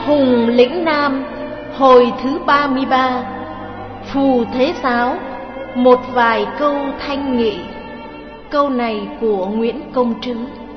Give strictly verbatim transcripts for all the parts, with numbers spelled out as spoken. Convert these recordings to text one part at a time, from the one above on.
Hùng lĩnh Nam, hồi thứ ba mươi ba. Phù Thế Giáo, một vài câu thanh nghị. Câu này của Nguyễn Công Trứ.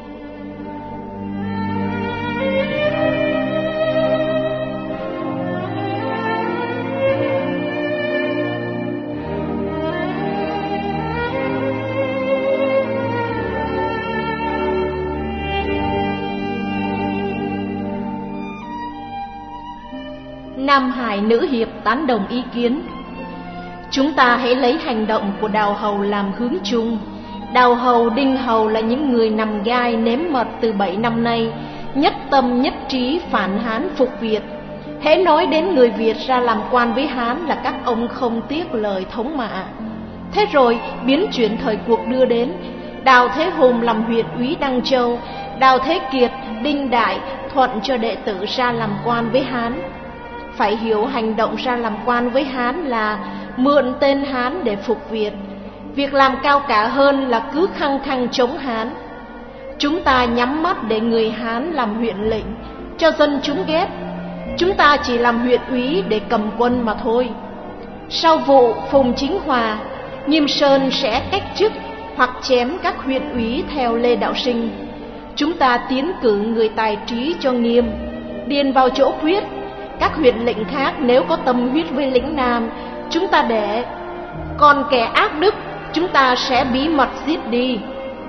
Nam Hải Nữ Hiệp tán đồng ý kiến. Chúng ta hãy lấy hành động của Đào Hầu làm hướng chung. Đào Hầu, Đinh Hầu là những người nằm gai nếm mật từ bảy năm nay, nhất tâm nhất trí phản Hán phục Việt. Hễ nói đến người Việt ra làm quan với Hán là các ông không tiếc lời thống mạ. Thế rồi biến chuyển thời cuộc đưa đến, Đào Thế Hùng làm huyện úy Đăng Châu, Đào Thế Kiệt, Đinh Đại thuận cho đệ tử ra làm quan với Hán. Phải hiểu hành động ra làm quan với Hán là mượn tên Hán để phục Việt. Việc làm cao cả hơn là cứ khăng khăng chống Hán. Chúng ta nhắm mắt để người Hán làm huyện lệnh, cho dân chúng ghét. Chúng ta chỉ làm huyện úy để cầm quân mà thôi. Sau vụ Phùng Chính Hòa, Nghiêm Sơn sẽ cách chức hoặc chém các huyện úy theo Lê Đạo Sinh. Chúng ta tiến cử người tài trí cho Nghiêm, điền vào chỗ Khuyết. Các huyện lệnh khác nếu có tâm huyết với lĩnh Nam, chúng ta để. Còn kẻ ác đức, chúng ta sẽ bí mật giết đi.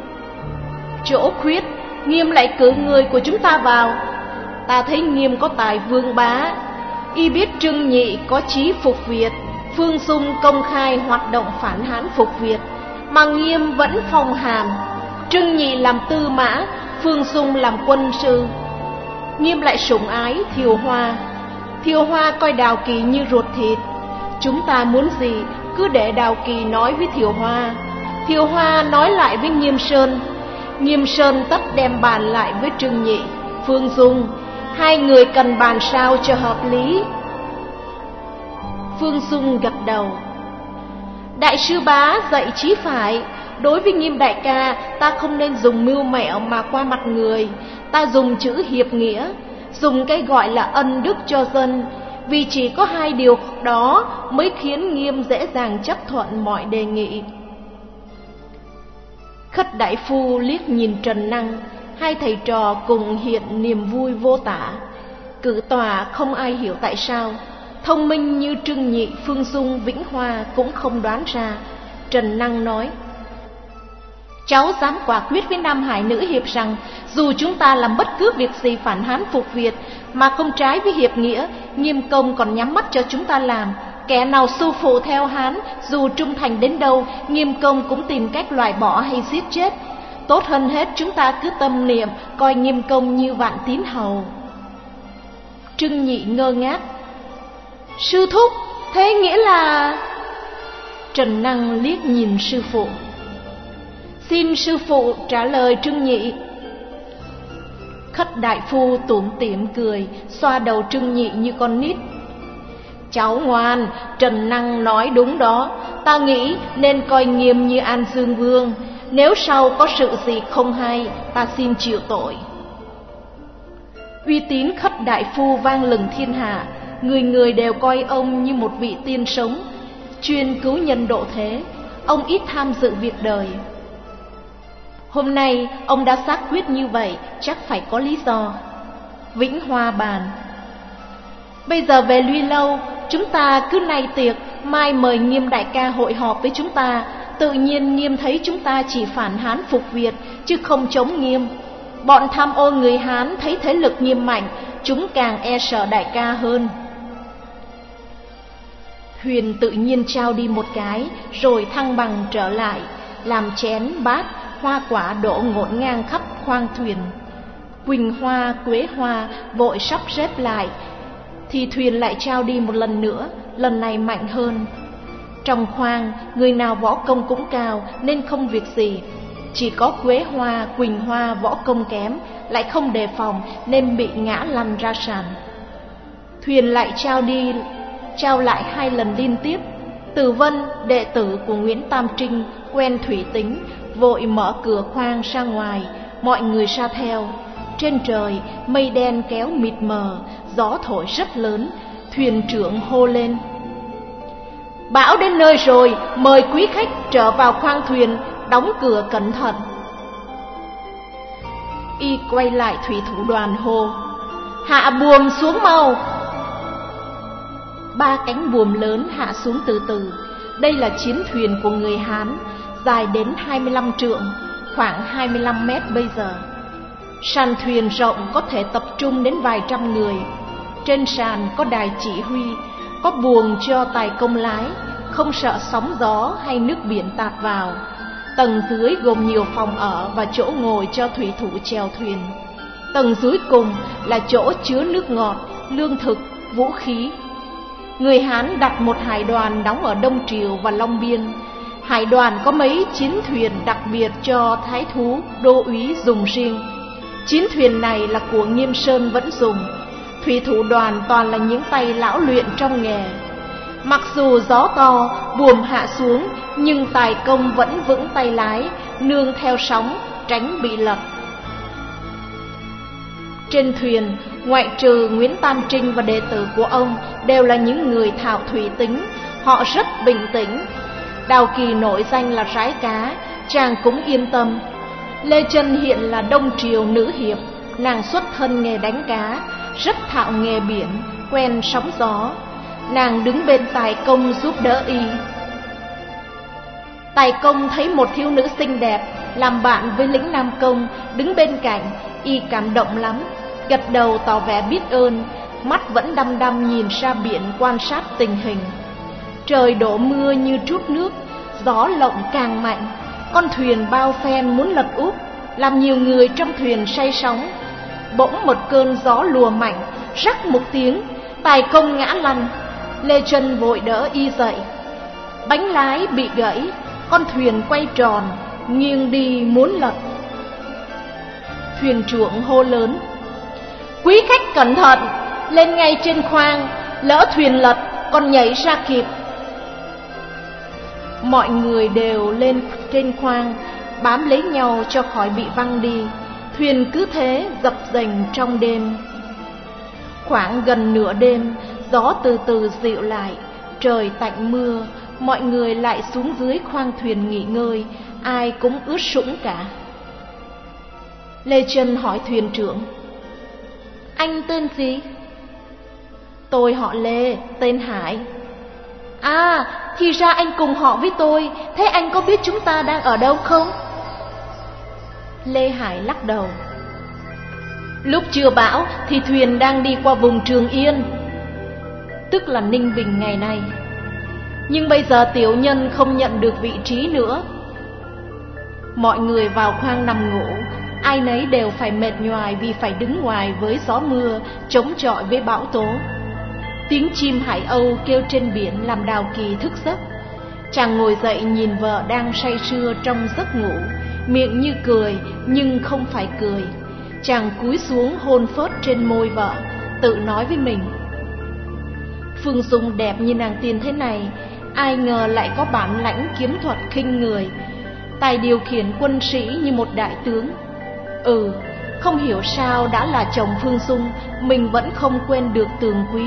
Chỗ Khuyết, Nghiêm lại cử người của chúng ta vào. Ta thấy Nghiêm có tài vương bá, y biết Trương Nhị có chí phục Việt, Phương Dung công khai hoạt động phản Hán phục Việt, mà Nghiêm vẫn phong hàm. Trương Nhị làm tư mã, Phương Dung làm quân sư. Nghiêm lại sủng ái Thiều Hoa. Thiều Hoa coi Đào Kỳ như ruột thịt. Chúng ta muốn gì cứ để Đào Kỳ nói với Thiều Hoa. Thiều Hoa nói lại với Nghiêm Sơn. Nghiêm Sơn tất đem bàn lại với Trương Nhị, Phương Dung. Hai người cần bàn sao cho hợp lý. Phương Dung gật đầu. Đại sư bá dạy chí phải. Đối với Nghiêm đại ca, ta không nên dùng mưu mẹo mà qua mặt người. Ta dùng chữ hiệp nghĩa, dùng cái gọi là ân đức cho dân. Vì chỉ có hai điều đó mới khiến Nghiêm dễ dàng chấp thuận mọi đề nghị. Khất đại phu liếc nhìn Trần Năng. Hai thầy trò cùng hiện niềm vui vô tả. Cử tòa không ai hiểu tại sao. Thông minh như Trương Nhị, Phương Dung, Vĩnh Hoa cũng không đoán ra. Trần Năng nói: cháu dám quả quyết với Nam Hải Nữ Hiệp rằng dù chúng ta làm bất cứ việc gì phản Hán phục Việt mà không trái với hiệp nghĩa, Nghiêm công còn nhắm mắt cho chúng ta làm. Kẻ nào su phụ theo Hán, dù trung thành đến đâu, Nghiêm công cũng tìm cách loại bỏ hay giết chết. Tốt hơn hết chúng ta cứ tâm niệm coi Nghiêm công như vạn tín hầu. Trương Nhị ngơ ngác. Sư thúc, thế nghĩa là... Trần Năng liếc nhìn sư phụ. Xin sư phụ trả lời Trương Nhị. Khất đại phu tủm tỉm cười, xoa đầu Trương Nhị như con nít. Cháu ngoan, Trần Năng nói đúng đó. Ta nghĩ nên coi Nghiêm như An Dương Vương. Nếu sau có sự gì không hay, ta xin chịu tội. Uy tín Khất đại phu vang lừng thiên hạ. Người người đều coi ông như một vị tiên sống, chuyên cứu nhân độ thế. Ông ít tham dự việc đời. Hôm nay ông đã xác quyết như vậy, chắc phải có lý do. Vĩnh Hoa bàn: bây giờ về Luy Lâu, chúng ta cứ nay tiệc, mai mời Nghiêm đại ca hội họp với chúng ta. Tự nhiên Nghiêm thấy chúng ta chỉ phản Hán phục Việt, chứ không chống Nghiêm. Bọn tham ô người Hán thấy thế lực Nghiêm mạnh, chúng càng e sợ đại ca hơn. Thuyền tự nhiên trao đi một cái, rồi thăng bằng trở lại, làm chén, bát, hoa quả đổ ngổn ngang khắp khoang thuyền. Quỳnh hoa, quế hoa vội sắp xếp lại, thì thuyền lại trao đi một lần nữa, lần này mạnh hơn. Trong khoang, người nào võ công cũng cao nên không việc gì. Chỉ có quế hoa, quỳnh hoa võ công kém, lại không đề phòng nên bị ngã lăn ra sàn. Thuyền lại trao đi, trao lại hai lần liên tiếp. Từ Vân, đệ tử của Nguyễn Tam Trinh, quen thủy tính, vội mở cửa khoang ra ngoài, mọi người ra theo. Trên trời mây đen kéo mịt mờ, gió thổi rất lớn. Thuyền trưởng hô lên: "Bão đến nơi rồi, mời quý khách trở vào khoang thuyền, đóng cửa cẩn thận." Y quay lại thủy thủ đoàn hô: "Hạ buồm xuống mau." Ba cánh buồm lớn hạ xuống từ từ. Đây là chiến thuyền của người Hán, dài đến hai mươi lăm trượng, khoảng hai mươi lăm mét bây giờ. Sàn thuyền rộng có thể tập trung đến vài trăm người. Trên sàn có đài chỉ huy, có buồng cho tài công lái, không sợ sóng gió hay nước biển tạt vào. Tầng dưới gồm nhiều phòng ở và chỗ ngồi cho thủy thủ chèo thuyền. Tầng dưới cùng là chỗ chứa nước ngọt, lương thực, vũ khí. Người Hán đặt một hải đoàn đóng ở Đông Triều và Long Biên. Hải đoàn có mấy chiến thuyền đặc biệt cho thái thú, đô úy dùng riêng. Chiến thuyền này là của Nghiêm Sơn vẫn dùng. Thủy thủ đoàn toàn là những tay lão luyện trong nghề. Mặc dù gió to, buồm hạ xuống, nhưng tài công vẫn vững tay lái, nương theo sóng, tránh bị lật. Trên thuyền, ngoại trừ Nguyễn Tam Trinh và đệ tử của ông, đều là những người thạo thủy tính. Họ rất bình tĩnh. Đào Kỳ nổi danh là rái cá, chàng cũng yên tâm. Lê Chân hiện là Đông Triều nữ hiệp, nàng xuất thân nghề đánh cá, rất thạo nghề biển, quen sóng gió. Nàng đứng bên tài công giúp đỡ y. Tài công thấy một thiếu nữ xinh đẹp, làm bạn với lĩnh Nam Công, đứng bên cạnh, y cảm động lắm, gật đầu tỏ vẻ biết ơn, mắt vẫn đăm đăm nhìn ra biển quan sát tình hình. Trời đổ mưa như trút nước, gió lộng càng mạnh, con thuyền bao phen muốn lật úp, làm nhiều người trong thuyền say sóng. Bỗng một cơn gió lùa mạnh, rắc một tiếng, tài công ngã lăn. Lê Chân vội đỡ y dậy. Bánh lái bị gãy, con thuyền quay tròn, nghiêng đi muốn lật. Thuyền trưởng hô lớn: "Quý khách cẩn thận, lên ngay trên khoang, lỡ thuyền lật còn nhảy ra kịp." Mọi người đều lên trên khoang, bám lấy nhau cho khỏi bị văng đi. Thuyền cứ thế dập dềnh trong đêm. Khoảng gần nửa đêm, gió từ từ dịu lại, trời tạnh mưa, mọi người lại xuống dưới khoang thuyền nghỉ ngơi, ai cũng ướt sũng cả. Lê Chân hỏi thuyền trưởng: "Anh tên gì?" "Tôi họ Lê, tên Hải." "À, thì ra anh cùng họ với tôi, thế anh có biết chúng ta đang ở đâu không?" Lê Hải lắc đầu. "Lúc chưa bão thì thuyền đang đi qua vùng Trường Yên, tức là Ninh Bình ngày nay. Nhưng bây giờ tiểu nhân không nhận được vị trí nữa." Mọi người vào khoang nằm ngủ, ai nấy đều phải mệt nhoài vì phải đứng ngoài với gió mưa, chống chọi với bão tố. Tiếng chim hải âu kêu trên biển làm Đào Kỳ thức giấc. Chàng ngồi dậy nhìn vợ đang say sưa trong giấc ngủ, miệng như cười nhưng không phải cười. Chàng cúi xuống hôn phớt trên môi vợ, tự nói với mình: Phương Dung đẹp như nàng tiên thế này, ai ngờ lại có bản lãnh kiếm thuật khinh người, tài điều khiển quân sĩ như một đại tướng. Ừ, không hiểu sao đã là chồng Phương Dung, mình vẫn không quên được Tường Quy.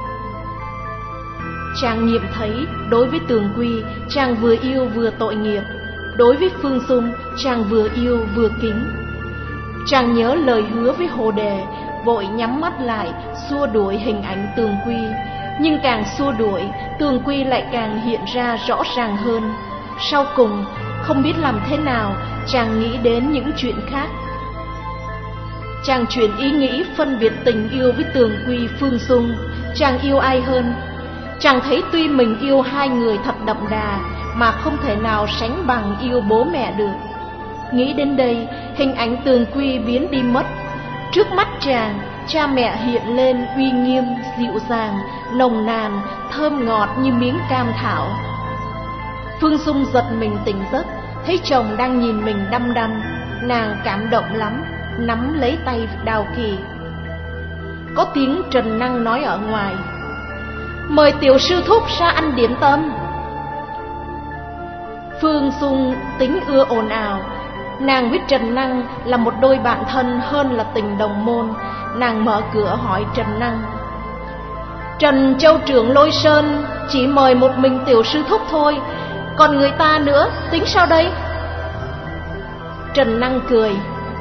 Chàng nghiệm thấy đối với Tường Quy, chàng vừa yêu vừa tội nghiệp. Đối với Phương Dung, chàng vừa yêu vừa kính. Chàng nhớ lời hứa với Hồ Đề, vội nhắm mắt lại, xua đuổi hình ảnh Tường Quy. Nhưng càng xua đuổi, Tường Quy lại càng hiện ra rõ ràng hơn. Sau cùng, không biết làm thế nào, chàng nghĩ đến những chuyện khác. Chàng chuyển ý nghĩ phân biệt tình yêu với Tường Quy, Phương Dung. Chàng yêu ai hơn? Chàng thấy tuy mình yêu hai người thật đậm đà, mà không thể nào sánh bằng yêu bố mẹ được. Nghĩ đến đây, hình ảnh Tường Quy biến đi mất. Trước mắt chàng, cha mẹ hiện lên uy nghiêm, dịu dàng, nồng nàn, thơm ngọt như miếng cam thảo. Phương Dung giật mình tỉnh giấc, thấy chồng đang nhìn mình đăm đăm. Nàng cảm động lắm, nắm lấy tay Đào Kỳ. Có tiếng Trần Năng nói ở ngoài: Mời tiểu sư thúc ra ăn điểm tâm. Phương Dung tính ưa ồn ào, Nàng với Trần Năng là một đôi bạn thân hơn là tình đồng môn. Nàng mở cửa hỏi Trần Năng: Trần Châu trưởng Lôi Sơn chỉ mời một mình tiểu sư thúc thôi, còn người ta nữa tính sao đây? Trần Năng cười: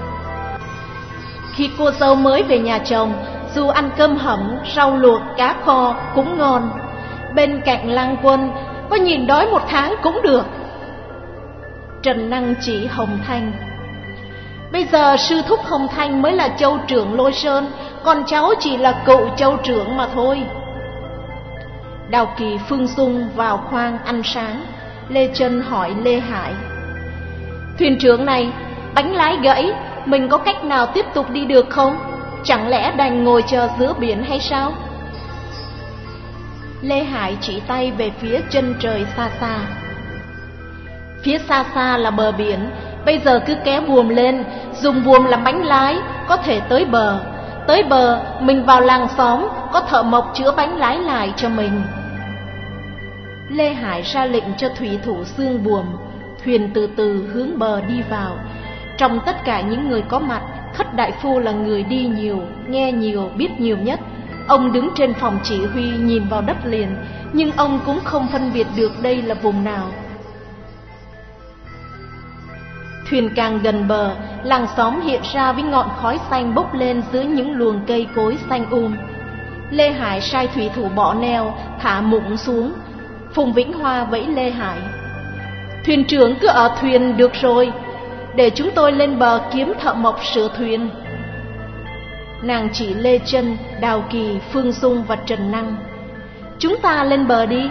Khi cô dâu mới về nhà chồng, dù ăn cơm hẩm, rau luộc, cá kho cũng ngon. Bên cạnh Lang Quân, có nhìn đói một tháng cũng được. Trần Năng chỉ Hồng Thanh: Bây giờ sư thúc Hồng Thanh mới là châu trưởng Lôi Sơn, còn cháu chỉ là cựu châu trưởng mà thôi. Đào Kỳ, Phương Dung vào khoang ăn sáng. Lê Chân hỏi Lê Hải: Thuyền trưởng này, bánh lái gãy, mình có cách nào tiếp tục đi được không? Chẳng lẽ đành ngồi chờ giữa biển hay sao? Lê Hải chỉ tay về phía chân trời xa xa. Phía xa xa là bờ biển, bây giờ cứ kéo buồm lên, dùng buồm làm bánh lái, có thể tới bờ. Tới bờ, mình vào làng xóm, có thợ mộc chữa bánh lái lại cho mình. Lê Hải ra lệnh cho thủy thủ xương buồm, thuyền từ từ hướng bờ đi vào. Trong tất cả những người có mặt, Khất đại phu là người đi nhiều, nghe nhiều, biết nhiều nhất. Ông đứng trên phòng chỉ huy nhìn vào đất liền, nhưng ông cũng không phân biệt được đây là vùng nào. Thuyền càng gần bờ, làng xóm hiện ra với ngọn khói xanh bốc lên dưới những luồng cây cối xanh um. Lê Hải sai thủy thủ bỏ neo, thả mụng xuống. Phùng Vĩnh Hoa vẫy Lê Hải: Thuyền trưởng cứ ở thuyền được rồi, để chúng tôi lên bờ kiếm thợ mộc sửa thuyền. Nàng chỉ Lê Chân, Đào Kỳ, Phương Dung và Trần Năng: Chúng ta lên bờ đi.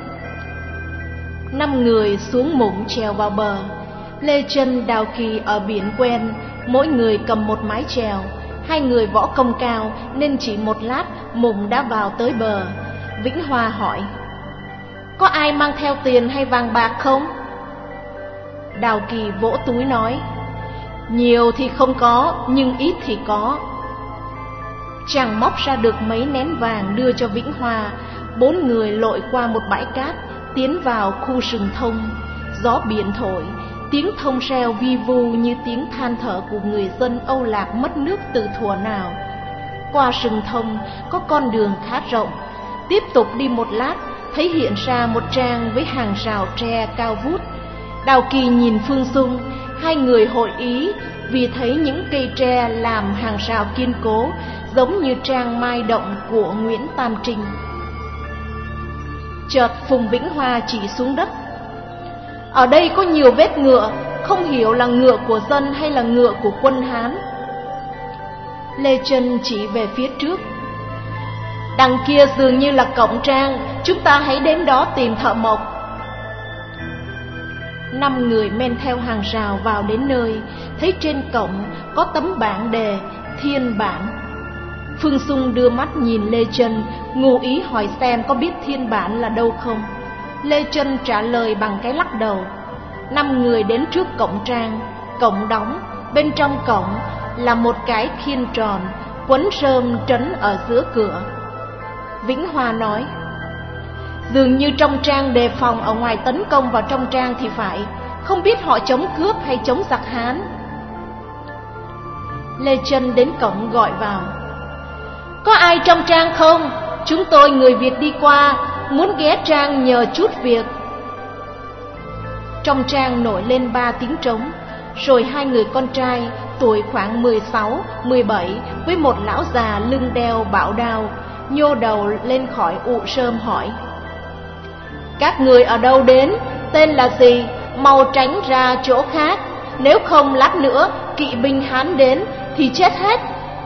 Năm người xuống mụng chèo vào bờ. Lê Chân, Đào Kỳ ở biển quen, mỗi người cầm một mái chèo. Hai người võ công cao nên chỉ một lát mụng đã vào tới bờ. Vĩnh Hoa hỏi: Có ai mang theo tiền hay vàng bạc không? Đào Kỳ vỗ túi nói: Nhiều thì không có, nhưng ít thì có. Chàng móc ra được mấy nén vàng đưa cho Vĩnh Hoa. Bốn người lội qua một bãi cát, tiến vào khu rừng thông. Gió biển thổi, tiếng thông reo vi vu như tiếng than thở của người dân Âu Lạc mất nước từ thuở nào. Qua rừng thông có con đường khá rộng. Tiếp tục đi một lát, thấy hiện ra một trang với hàng rào tre cao vút. Đào Kỳ nhìn Phương Dung, hai người hội ý vì thấy những cây tre làm hàng rào kiên cố, giống như trang Mai Động của Nguyễn Tam Trinh. Chợt Phùng Vĩnh Hoa chỉ xuống đất: Ở đây có nhiều vết ngựa, không hiểu là ngựa của dân hay là ngựa của quân Hán. Lê Chân chỉ về phía trước: Đằng kia dường như là cổng trang, chúng ta hãy đến đó tìm thợ mộc. Năm người men theo hàng rào vào đến nơi, thấy trên cổng có tấm bảng đề Thiên Bản. Phương Dung đưa mắt nhìn Lê Chân, ngụ ý hỏi xem có biết Thiên Bản là đâu không. Lê Chân trả lời bằng cái lắc đầu. Năm người đến trước cổng trang. Cổng đóng, bên trong cổng là một cái khiên tròn, quấn rơm trấn ở giữa cửa. Vĩnh Hoa nói: Dường như trong trang đề phòng ở ngoài tấn công vào trong trang thì phải, không biết họ chống cướp hay chống giặc Hán. Lê Chân đến cổng gọi vào: Có ai trong trang không? Chúng tôi người Việt đi qua, muốn ghé trang nhờ chút việc. Trong trang nổi lên ba tiếng trống, rồi hai người con trai tuổi khoảng mười sáu, mười bảy với một lão già lưng đeo bảo đao nhô đầu lên khỏi ụ rơm hỏi: Các người ở đâu đến? Tên là gì? Mau tránh ra chỗ khác, nếu không lát nữa kỵ binh Hán đến thì chết hết.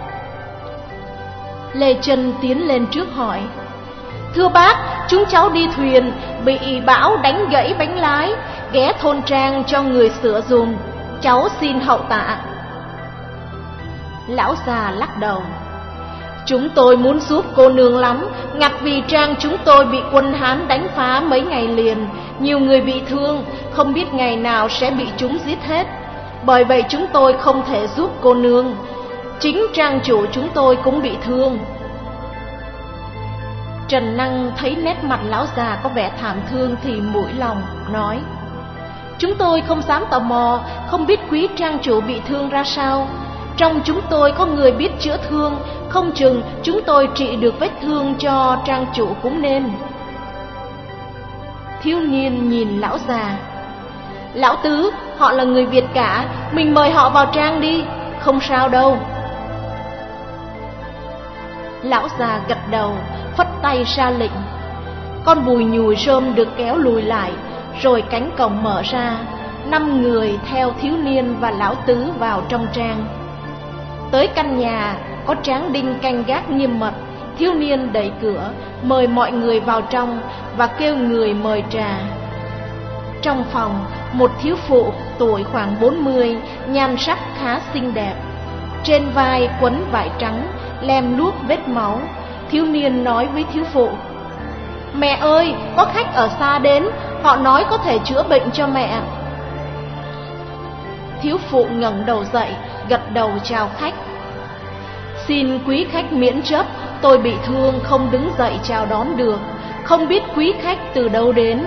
Lê Chân tiến lên trước hỏi: Thưa bác, chúng cháu đi thuyền, bị bão đánh gãy bánh lái, ghé thôn trang cho người sửa dùm, cháu xin hậu tạ. Lão già lắc đầu: Chúng tôi muốn giúp cô nương lắm, ngặt vì trang chúng tôi bị quân Hán đánh phá mấy ngày liền, nhiều người bị thương, không biết ngày nào sẽ bị chúng giết hết. Bởi vậy chúng tôi không thể giúp cô nương. Chính trang chủ chúng tôi cũng bị thương. Trần Năng thấy nét mặt lão già có vẻ thảm thương thì mũi lòng nói: Chúng tôi không dám tò mò, không biết quý trang chủ bị thương ra sao. Trong chúng tôi có người biết chữa thương, không chừng chúng tôi trị được vết thương cho trang chủ cũng nên. Thiếu niên nhìn lão già. Lão tứ, họ là người Việt cả, mình mời họ vào trang đi, không sao đâu. Lão già gật đầu, phất tay ra lệnh. Con bùi nhùi rơm được kéo lùi lại, rồi cánh cổng mở ra. Năm người theo thiếu niên và lão tứ vào trong trang. Tới căn nhà có tráng đinh canh gác nghiêm mật. Thiếu niên đẩy cửa, mời mọi người vào trong và kêu người mời trà. Trong phòng, một thiếu phụ tuổi khoảng bốn mươi, nhan sắc khá xinh đẹp. Trên vai quấn vải trắng, lem luốc vết máu. Thiếu niên nói với thiếu phụ: Mẹ ơi, có khách ở xa đến, họ nói có thể chữa bệnh cho mẹ. Thiếu phụ ngẩng đầu dậy, gật đầu chào khách. Xin quý khách miễn chấp, tôi bị thương không đứng dậy chào đón được, không biết quý khách từ đâu đến.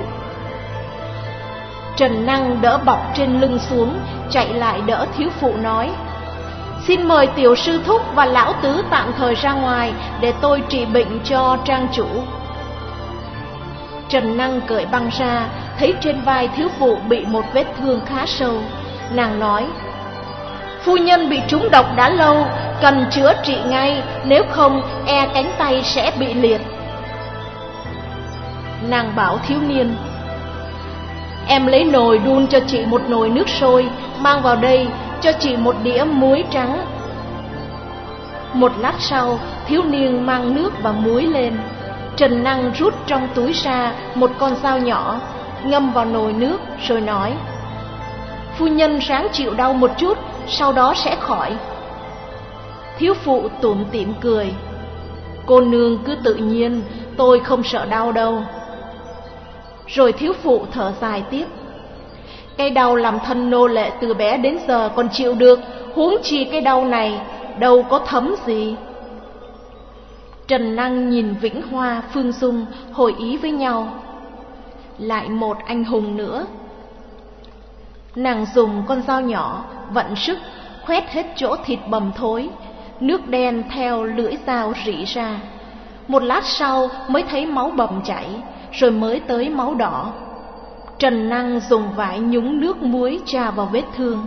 Trần Năng đỡ bọc trên lưng xuống, chạy lại đỡ thiếu phụ nói: Xin mời tiểu sư thúc và lão tứ tạm thời ra ngoài để tôi trị bệnh cho trang chủ. Trần Năng cởi băng ra, thấy trên vai thiếu phụ bị một vết thương khá sâu. Nàng nói: Phu nhân bị trúng độc đã lâu, cần chữa trị ngay, nếu không e cánh tay sẽ bị liệt. Nàng bảo thiếu niên: Em lấy nồi đun cho chị một nồi nước sôi, mang vào đây, cho chị một đĩa muối trắng. Một lát sau, thiếu niên mang nước và muối lên. Trần Năng rút trong túi ra một con dao nhỏ, ngâm vào nồi nước rồi nói: Phu nhân ráng chịu đau một chút, sau đó sẽ khỏi. Thiếu phụ tủm tỉm cười: Cô nương cứ tự nhiên, tôi không sợ đau đâu. Rồi thiếu phụ thở dài tiếp: Cái đau làm thân nô lệ từ bé đến giờ còn chịu được, huống chi cái đau này, đâu có thấm gì. Trần Năng nhìn Vĩnh Hoa, Phương Dung hội ý với nhau. Lại một anh hùng nữa. Nàng dùng con dao nhỏ vận sức khoét hết chỗ thịt bầm thối, nước đen theo lưỡi dao rỉ ra. Một lát sau mới thấy máu bầm chảy, rồi mới tới máu đỏ. Trần Năng dùng vải nhúng nước muối chà vào vết thương.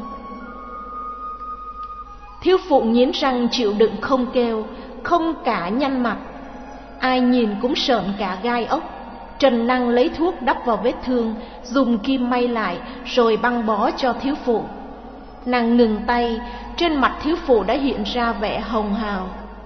Thiếu phụ nghiến răng chịu đựng không kêu, không cả nhăn mặt. Ai nhìn cũng sợn cả gai ốc. Trần Năng lấy thuốc đắp vào vết thương, dùng kim may lại rồi băng bó cho thiếu phụ. Nàng ngừng tay, trên mặt thiếu phụ đã hiện ra vẻ hồng hào.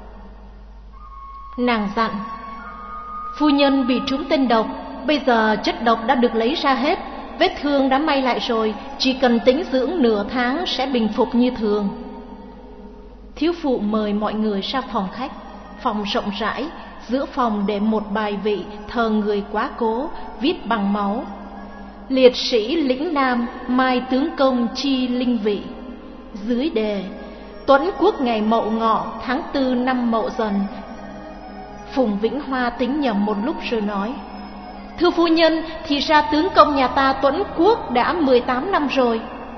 Nàng dặn: Phu nhân bị trúng tên độc, bây giờ chất độc đã được lấy ra hết, vết thương đã may lại rồi, chỉ cần tĩnh dưỡng nửa tháng sẽ bình phục như thường. Thiếu phụ mời mọi người ra phòng khách. Phòng rộng rãi, giữa phòng để một bài vị thờ người quá cố, viết bằng máu: Liệt sĩ lĩnh Nam, mai tướng công chi linh vị. Dưới đề: Tuẫn quốc ngày Mậu Ngọ, tháng tư năm Mậu Dần. Phùng Vĩnh Hoa tính nhầm một lúc rồi nói: Thưa phu nhân, thì ra tướng công nhà ta Tuẫn quốc đã mười tám năm rồi.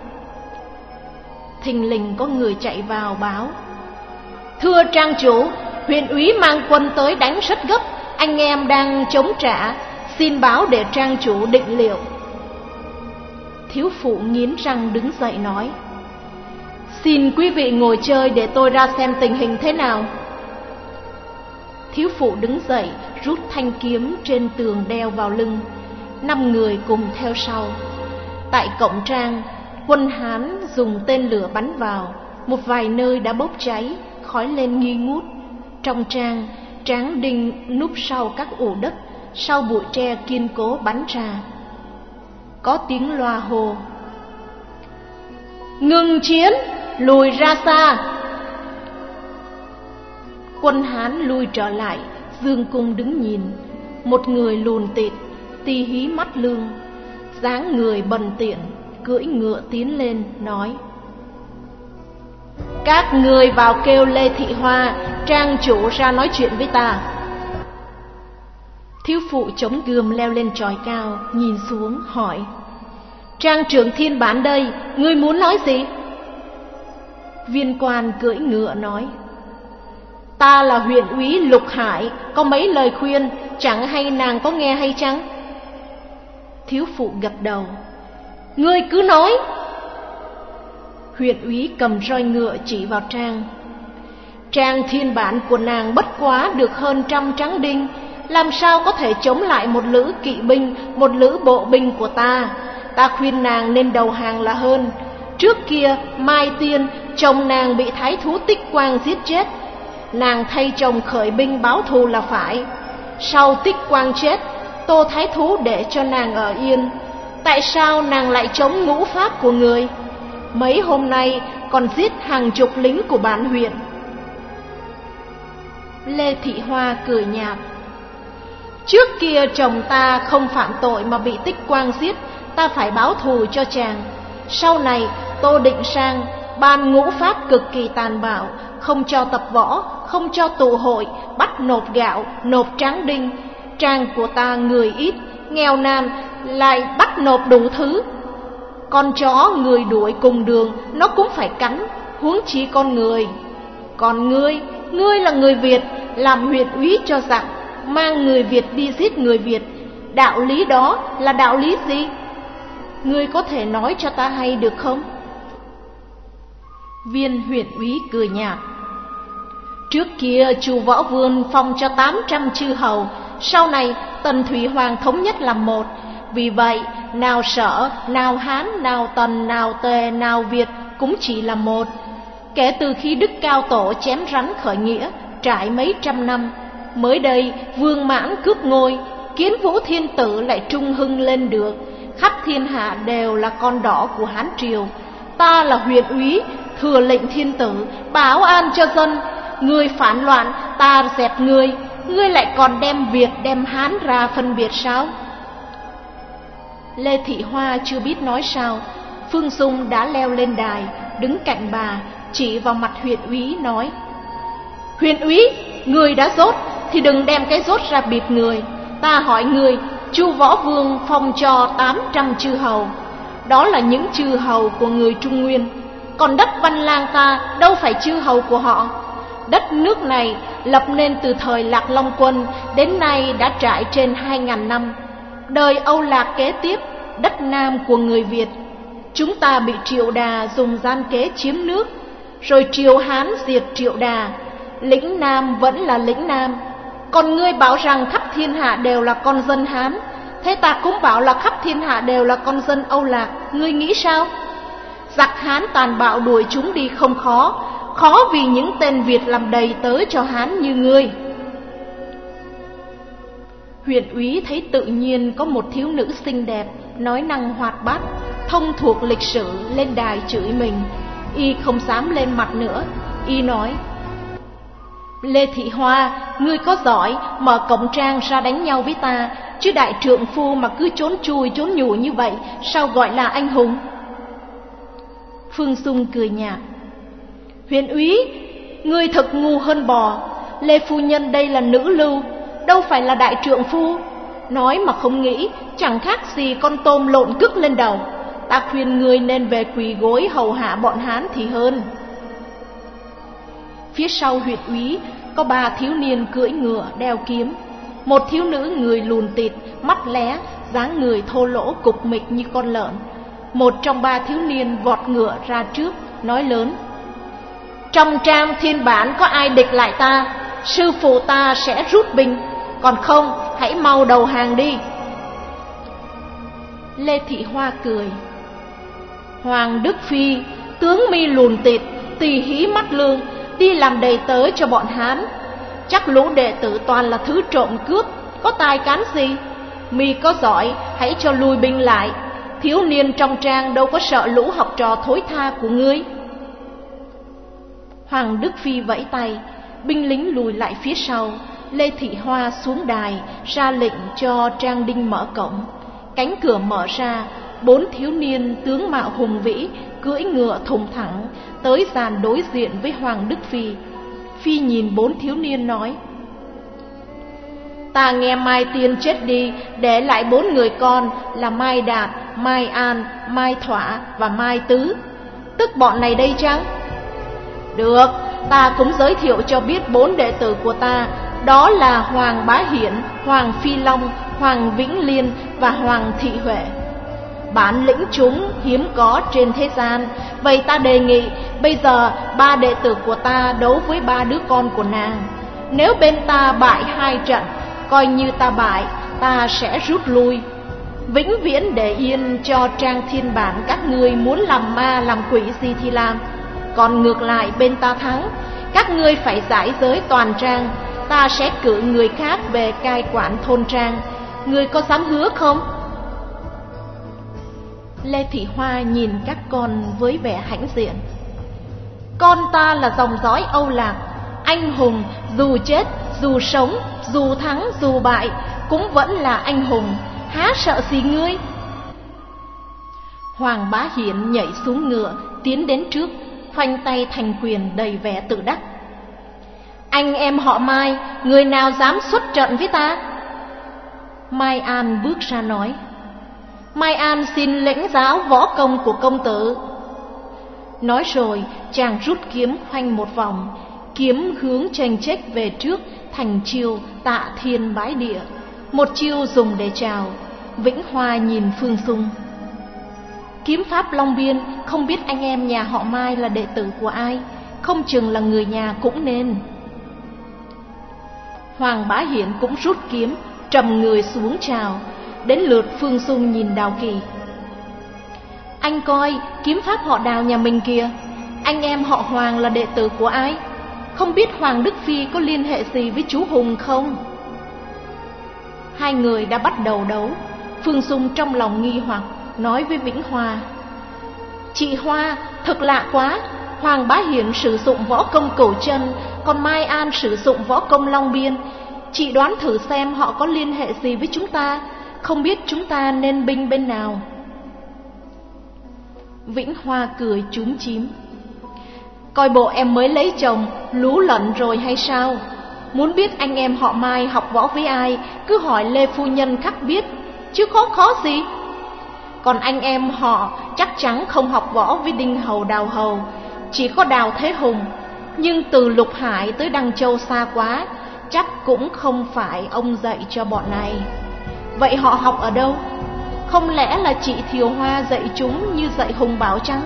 Thình lình có người chạy vào báo: Thưa trang chủ, huyện úy mang quân tới đánh rất gấp, anh em đang chống trả, xin báo để trang chủ định liệu. Thiếu phụ nghiến răng đứng dậy nói: Xin quý vị ngồi chơi để tôi ra xem tình hình thế nào. Thiếu phụ đứng dậy, rút thanh kiếm trên tường đeo vào lưng. Năm người cùng theo sau. Tại cổng trang, quân Hán dùng tên lửa bắn vào. Một vài nơi đã bốc cháy, khói lên nghi ngút. Trong trang, tráng đinh núp sau các ổ đất, sau bụi tre kiên cố bắn ra. Có tiếng loa hô: Ngừng chiến, lùi ra xa. Quân Hán lui trở lại, dương cung đứng nhìn. Một người lùn tịt, ti hí mắt lương, dáng người bần tiện, cưỡi ngựa tiến lên, nói: Các người vào kêu Lê Thị Hoa, trang chủ ra nói chuyện với ta. Thiếu phụ chống gươm leo lên chòi cao, nhìn xuống hỏi: Trang trưởng Thiên Bản đây, ngươi muốn nói gì? Viên quan cưỡi ngựa nói: Ta là huyện úy Lục Hải, có mấy lời khuyên, chẳng hay nàng có nghe hay chăng? Thiếu phụ gật đầu: Ngươi cứ nói. Huyện úy cầm roi ngựa chỉ vào Trang: Trang Thiên Bản của nàng bất quá được hơn trăm tráng đinh, làm sao có thể chống lại một lữ kỵ binh, một lữ bộ binh của ta? Ta khuyên nàng nên đầu hàng là hơn. Trước kia Mai Tiên, chồng nàng bị thái thú Tích Quang giết chết, nàng thay chồng khởi binh báo thù là phải. Sau Tích Quang chết, Tô thái thú để cho nàng ở yên. Tại sao nàng lại chống ngũ pháp của người? Mấy hôm nay còn giết hàng chục lính của bản huyện. Lê Thị Hoa cười nhạt: Trước kia chồng ta không phạm tội mà bị Tích Quang giết, ta phải báo thù cho chàng. Sau này Tô Định Sang ban ngũ pháp cực kỳ tàn bạo, không cho tập võ, không cho tụ hội, bắt nộp gạo, nộp tráng đinh. Trang của ta người ít, nghèo nàn, lại bắt nộp đủ thứ. Con chó người đuổi cùng đường, nó cũng phải cắn, huống chi con người. Còn ngươi, ngươi là người Việt, làm huyện úy cho giặc, mang người Việt đi giết người Việt. Đạo lý đó là đạo lý gì? Ngươi có thể nói cho ta hay được không? Viên huyện úy cười nhạt: Trước kia Chu Võ Vương phong cho tám trăm chư hầu, sau này Tần Thủy Hoàng thống nhất làm một. Vì vậy nào Sở, nào Hán, nào Tần, nào Tề, nào Việt cũng chỉ là một. Kể từ khi Đức Cao Tổ chém rắn khởi nghĩa, trải mấy trăm năm, mới đây Vương Mãn cướp ngôi, Kiến Vũ Thiên Tử lại trung hưng lên được. Khắp thiên hạ đều là con đỏ của Hán Triều. Ta là huyện úy, thừa lệnh thiên tử, báo an cho dân. Ngươi phản loạn, ta dẹp ngươi. Ngươi lại còn đem Việt đem Hán ra phân biệt sao? Lê Thị Hoa chưa biết nói sao, Phương Dung đã leo lên đài, đứng cạnh bà, chỉ vào mặt huyện úy nói: Huyện úy, người đã dốt thì đừng đem cái dốt ra bịp người. Ta hỏi người, Chu Võ Vương phong cho tám trăm chư hầu, đó là những chư hầu của người Trung Nguyên. Còn đất Văn Lang ta đâu phải chư hầu của họ. Đất nước này lập nên từ thời Lạc Long Quân đến nay đã trải trên hai ngàn năm. Đời Âu Lạc kế tiếp, đất Nam của người Việt. Chúng ta bị Triệu Đà dùng gian kế chiếm nước, rồi Triều Hán diệt Triệu Đà. Lĩnh Nam vẫn là lĩnh Nam. Còn ngươi bảo rằng khắp thiên hạ đều là con dân Hán, thế ta cũng bảo là khắp thiên hạ đều là con dân Âu Lạc. Ngươi nghĩ sao? Giặc Hán tàn bạo đuổi chúng đi không khó, khó vì những tên Việt làm đầy tớ cho Hán như ngươi. Huyện úy thấy tự nhiên có một thiếu nữ xinh đẹp, nói năng hoạt bát, thông thuộc lịch sử lên đài chửi mình. Y không dám lên mặt nữa. Y nói: Lê Thị Hoa, ngươi có giỏi mở cổng trang ra đánh nhau với ta, chứ đại trượng phu mà cứ trốn chui trốn nhủ như vậy, sao gọi là anh hùng? Phương Dung cười nhạt: Huyện úy, ngươi thật ngu hơn bò. Lê phu nhân đây là nữ lưu, đâu phải là đại trượng phu. Nói mà không nghĩ, chẳng khác gì con tôm lộn cứt lên đầu. Ta khuyên ngươi nên về quỳ gối hầu hạ bọn Hán thì hơn. Phía sau huyện úy có ba thiếu niên cưỡi ngựa đeo kiếm. Một thiếu nữ người lùn tịt, mắt lé, dáng người thô lỗ cục mịch như con lợn. Một trong ba thiếu niên vọt ngựa ra trước, nói lớn: Trong Trang Thiên Bản có ai địch lại ta, sư phụ ta sẽ rút binh, còn không hãy mau đầu hàng đi. Lê Thị Hoa cười: Hoàng Đức Phi, tướng mi lùn tịt, tỳ hí mắt lương, đi làm đầy tớ cho bọn Hán. Chắc lũ đệ tử toàn là thứ trộm cướp, có tài cán gì. Mi có giỏi hãy cho lui binh lại, thiếu niên trong Trang đâu có sợ lũ học trò thối tha của ngươi. Hoàng Đức Phi vẫy tay, binh lính lùi lại phía sau. Lê Thị Hoa xuống đài, ra lệnh cho Trang Đinh mở cổng. Cánh cửa mở ra, bốn thiếu niên tướng mạo hùng vĩ, cưỡi ngựa thùng thẳng, tới dàn đối diện với Hoàng Đức Phi. Phi nhìn bốn thiếu niên nói: Ta nghe Mai Tiên chết đi, để lại bốn người con là Mai Đạt, Mai An, Mai Thỏa và Mai Tứ. Tức bọn này đây chăng? Được, ta cũng giới thiệu cho biết bốn đệ tử của ta. Đó là Hoàng Bá Hiển, Hoàng Phi Long, Hoàng Vĩnh Liên và Hoàng Thị Huệ. Bản lĩnh chúng hiếm có trên thế gian. Vậy ta đề nghị bây giờ ba đệ tử của ta đấu với ba đứa con của nàng. Nếu bên ta bại hai trận, coi như ta bại, ta sẽ rút lui. Vĩnh viễn để yên cho Trang Thiên Bản các ngươi muốn làm ma làm quỷ gì thì làm. Còn ngược lại bên ta thắng, các ngươi phải giải giới toàn Trang. Ta sẽ cử người khác về cai quản thôn Trang. Ngươi có dám hứa không? Lê Thị Hoa nhìn các con với vẻ hãnh diện. Con ta là dòng dõi Âu Lạc, anh hùng, dù chết, dù sống, dù thắng, dù bại, cũng vẫn là anh hùng, há sợ gì ngươi? Hoàng Bá Hiển nhảy xuống ngựa, tiến đến trước, khoanh tay thành quyền đầy vẻ tự đắc. Anh em họ Mai, người nào dám xuất trận với ta? Mai An bước ra nói. Mai An xin lĩnh giáo võ công của công tử. Nói rồi chàng rút kiếm khoanh một vòng, kiếm hướng chênh chếch về trước thành chiêu Tạ Thiên Bái Địa, một chiêu dùng để chào. Vĩnh Hoa nhìn Phương Dung. Kiếm pháp Long Biên, không biết anh em nhà họ Mai là đệ tử của ai, không chừng là người nhà cũng nên. Hoàng Bá Hiển cũng rút kiếm, trầm người xuống chào. Đến lượt Phương Dung nhìn Đào Kỳ. Anh coi kiếm pháp họ Đào nhà mình kìa. Anh em họ Hoàng là đệ tử của ai? Không biết Hoàng Đức Phi có liên hệ gì với chú Hùng không? Hai người đã bắt đầu đấu. Phương Dung trong lòng nghi hoặc, nói với Vĩnh Hoa. Chị Hoa, thật lạ quá. Hoàng Bá Hiển sử dụng võ công Cửu Chân, còn Mai An sử dụng võ công Long Biên. Chị đoán thử xem họ có liên hệ gì với chúng ta. Không biết chúng ta nên binh bên nào? Vĩnh Hoa cười chúm chím. Coi bộ em mới lấy chồng, lú lẫn rồi hay sao? Muốn biết anh em họ Mai học võ với ai, cứ hỏi Lê Phu Nhân khắc biết, chứ khó khó gì. Còn anh em họ chắc chắn không học võ với Đinh Hầu Đào Hầu, chỉ có Đào Thế Hùng. Nhưng từ Lục Hải tới Đăng Châu xa quá, chắc cũng không phải ông dạy cho bọn này. Vậy họ học ở đâu? Không lẽ là chị Thiều Hoa dạy chúng như dạy Hùng Bảo chăng?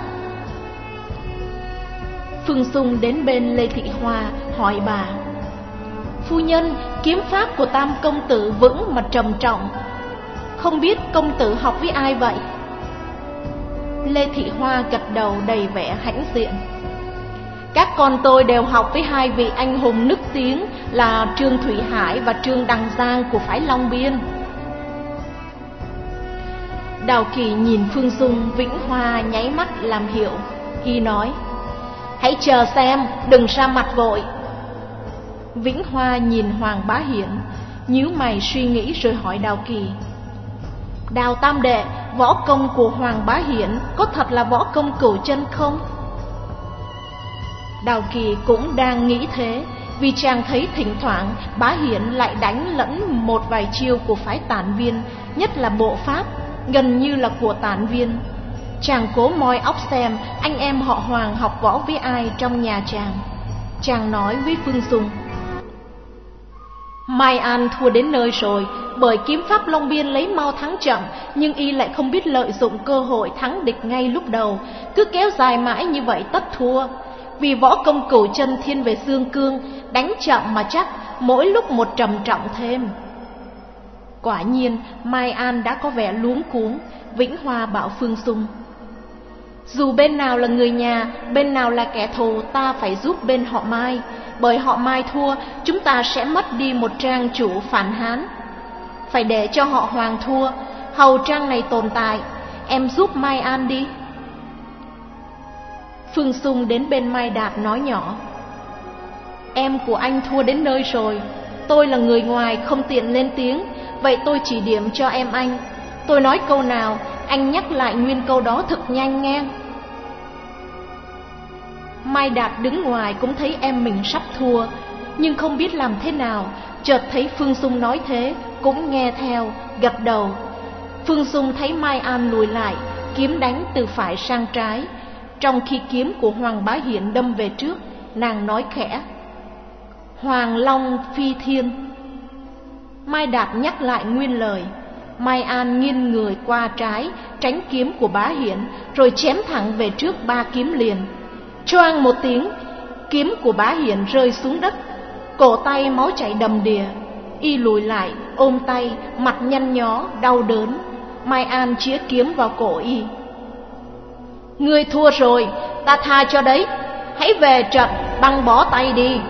Phương Dung đến bên Lê Thị Hoa hỏi bà. Phu nhân, kiếm pháp của Tam công tử vững mà trầm trọng, không biết công tử học với ai vậy? Lê Thị Hoa gật đầu đầy vẻ hãnh diện. Các con tôi đều học với hai vị anh hùng nức tiếng là Trương Thủy Hải và Trương Đăng Giang của phái Long Biên. Đào Kỳ nhìn Phương Dung, Vĩnh Hoa nháy mắt làm hiệu. Hy nói, hãy chờ xem, đừng ra mặt vội. Vĩnh Hoa nhìn Hoàng Bá Hiển, nhíu mày suy nghĩ rồi hỏi Đào Kỳ. Đào tam đệ, võ công của Hoàng Bá Hiển có thật là võ công Cửu Chân không? Đào Kỳ cũng đang nghĩ thế, vì chàng thấy thỉnh thoảng Bá Hiển lại đánh lẫn một vài chiêu của phái Tản Viên, nhất là bộ pháp, gần như là của Tản Viên. Chàng cố moi óc xem anh em họ Hoàng học võ với ai trong nhà chàng. Chàng nói với Phương Dung. Mai An thua đến nơi rồi, bởi kiếm pháp Long Biên lấy mau thắng chậm, nhưng y lại không biết lợi dụng cơ hội thắng địch ngay lúc đầu, cứ kéo dài mãi như vậy tất thua. Vì võ công Cửu Chân thiên về xương cương, đánh chậm mà chắc, mỗi lúc một trầm trọng thêm. Quả nhiên Mai An đã có vẻ luống cuống. Vĩnh Hoa bảo Phương Dung, dù bên nào là người nhà, bên nào là kẻ thù, ta phải giúp bên họ Mai. Bởi họ Mai thua, chúng ta sẽ mất đi một trang chủ phản Hán. Phải để cho họ Hoàng thua, hầu trang này tồn tại. Em giúp Mai An đi. Phương Dung đến bên Mai Đạt nói nhỏ, em của anh thua đến nơi rồi. Tôi là người ngoài không tiện lên tiếng, vậy tôi chỉ điểm cho em anh. Tôi nói câu nào, anh nhắc lại nguyên câu đó thật nhanh nghe. Mai Đạt đứng ngoài cũng thấy em mình sắp thua, nhưng không biết làm thế nào. chợt thấy Phương Dung nói thế, cũng nghe theo, gật đầu. Phương Dung thấy Mai An lùi lại, kiếm đánh từ phải sang trái. Trong khi kiếm của Hoàng Bá Hiển đâm về trước, nàng nói khẽ: Hoàng Long phi thiên. Mai Đạt nhắc lại nguyên lời. Mai An nghiêng người qua trái, tránh kiếm của Bá Hiển, rồi chém thẳng về trước ba kiếm liền. Choang một tiếng, kiếm của Bá Hiển rơi xuống đất, cổ tay máu chảy đầm đìa. Y lùi lại, ôm tay, mặt nhăn nhó, đau đớn. Mai An chĩa kiếm vào cổ y. Ngươi thua rồi, ta tha cho đấy, hãy về trận băng bó tay đi.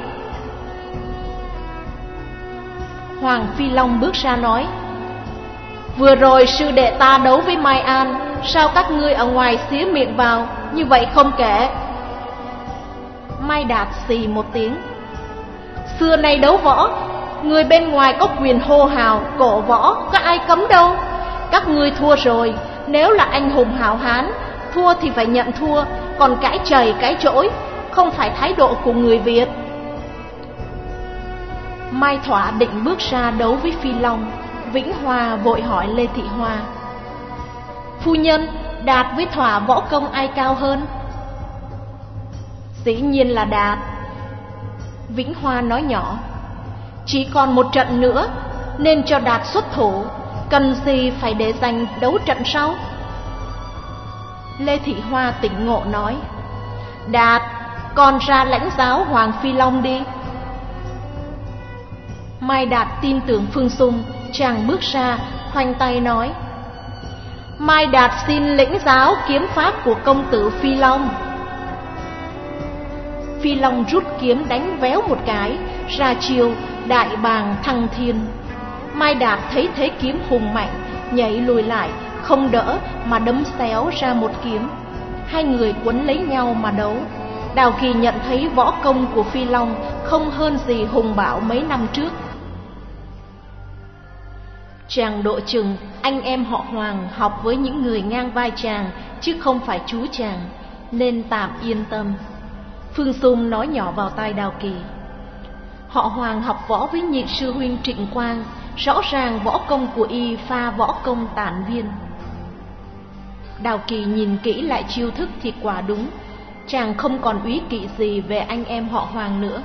Hoàng Phi Long bước ra nói: Vừa rồi sư đệ ta đấu với Mai An, sao các ngươi ở ngoài xía miệng vào, như vậy không kể. Mai Đạt xì một tiếng: Xưa nay đấu võ, người bên ngoài có quyền hô hào, cổ võ, có ai cấm đâu. Các ngươi thua rồi, nếu là anh hùng hào hán, thua thì phải nhận thua, còn cãi chày cãi chối, không phải thái độ của người Việt. Mai Thỏa định bước ra đấu với Phi Long. Vĩnh Hoa vội hỏi Lê Thị Hoa: Phu nhân, Đạt với Thỏa võ công ai cao hơn? Dĩ nhiên là Đạt. Vĩnh Hoa nói nhỏ: Chỉ còn một trận nữa, nên cho Đạt xuất thủ, cần gì phải để giành đấu trận sau. Lê Thị Hoa tỉnh ngộ nói: Đạt, con ra lãnh giáo Hoàng Phi Long đi. Mai Đạt tin tưởng Phương Dung, chàng bước ra, khoanh tay nói: Mai Đạt xin lĩnh giáo kiếm pháp của công tử Phi Long. Phi Long rút kiếm đánh véo một cái, ra chiêu đại bàng thăng thiên. Mai Đạt thấy thế kiếm hùng mạnh, nhảy lùi lại, không đỡ mà đấm xéo ra một kiếm. Hai người quấn lấy nhau mà đấu. Đào Kỳ nhận thấy võ công của Phi Long không hơn gì Hùng Bảo mấy năm trước. Chàng độ chừng anh em họ Hoàng học với những người ngang vai chàng, chứ không phải chú chàng, nên tạm yên tâm. Phương Dung nói nhỏ vào tai Đào Kỳ: Họ Hoàng học võ với nhị sư huynh Trịnh Quang, rõ ràng võ công của y pha võ công Tản Viên. Đào Kỳ nhìn kỹ lại chiêu thức thì quả đúng, chàng không còn úy kỵ gì về anh em họ Hoàng nữa.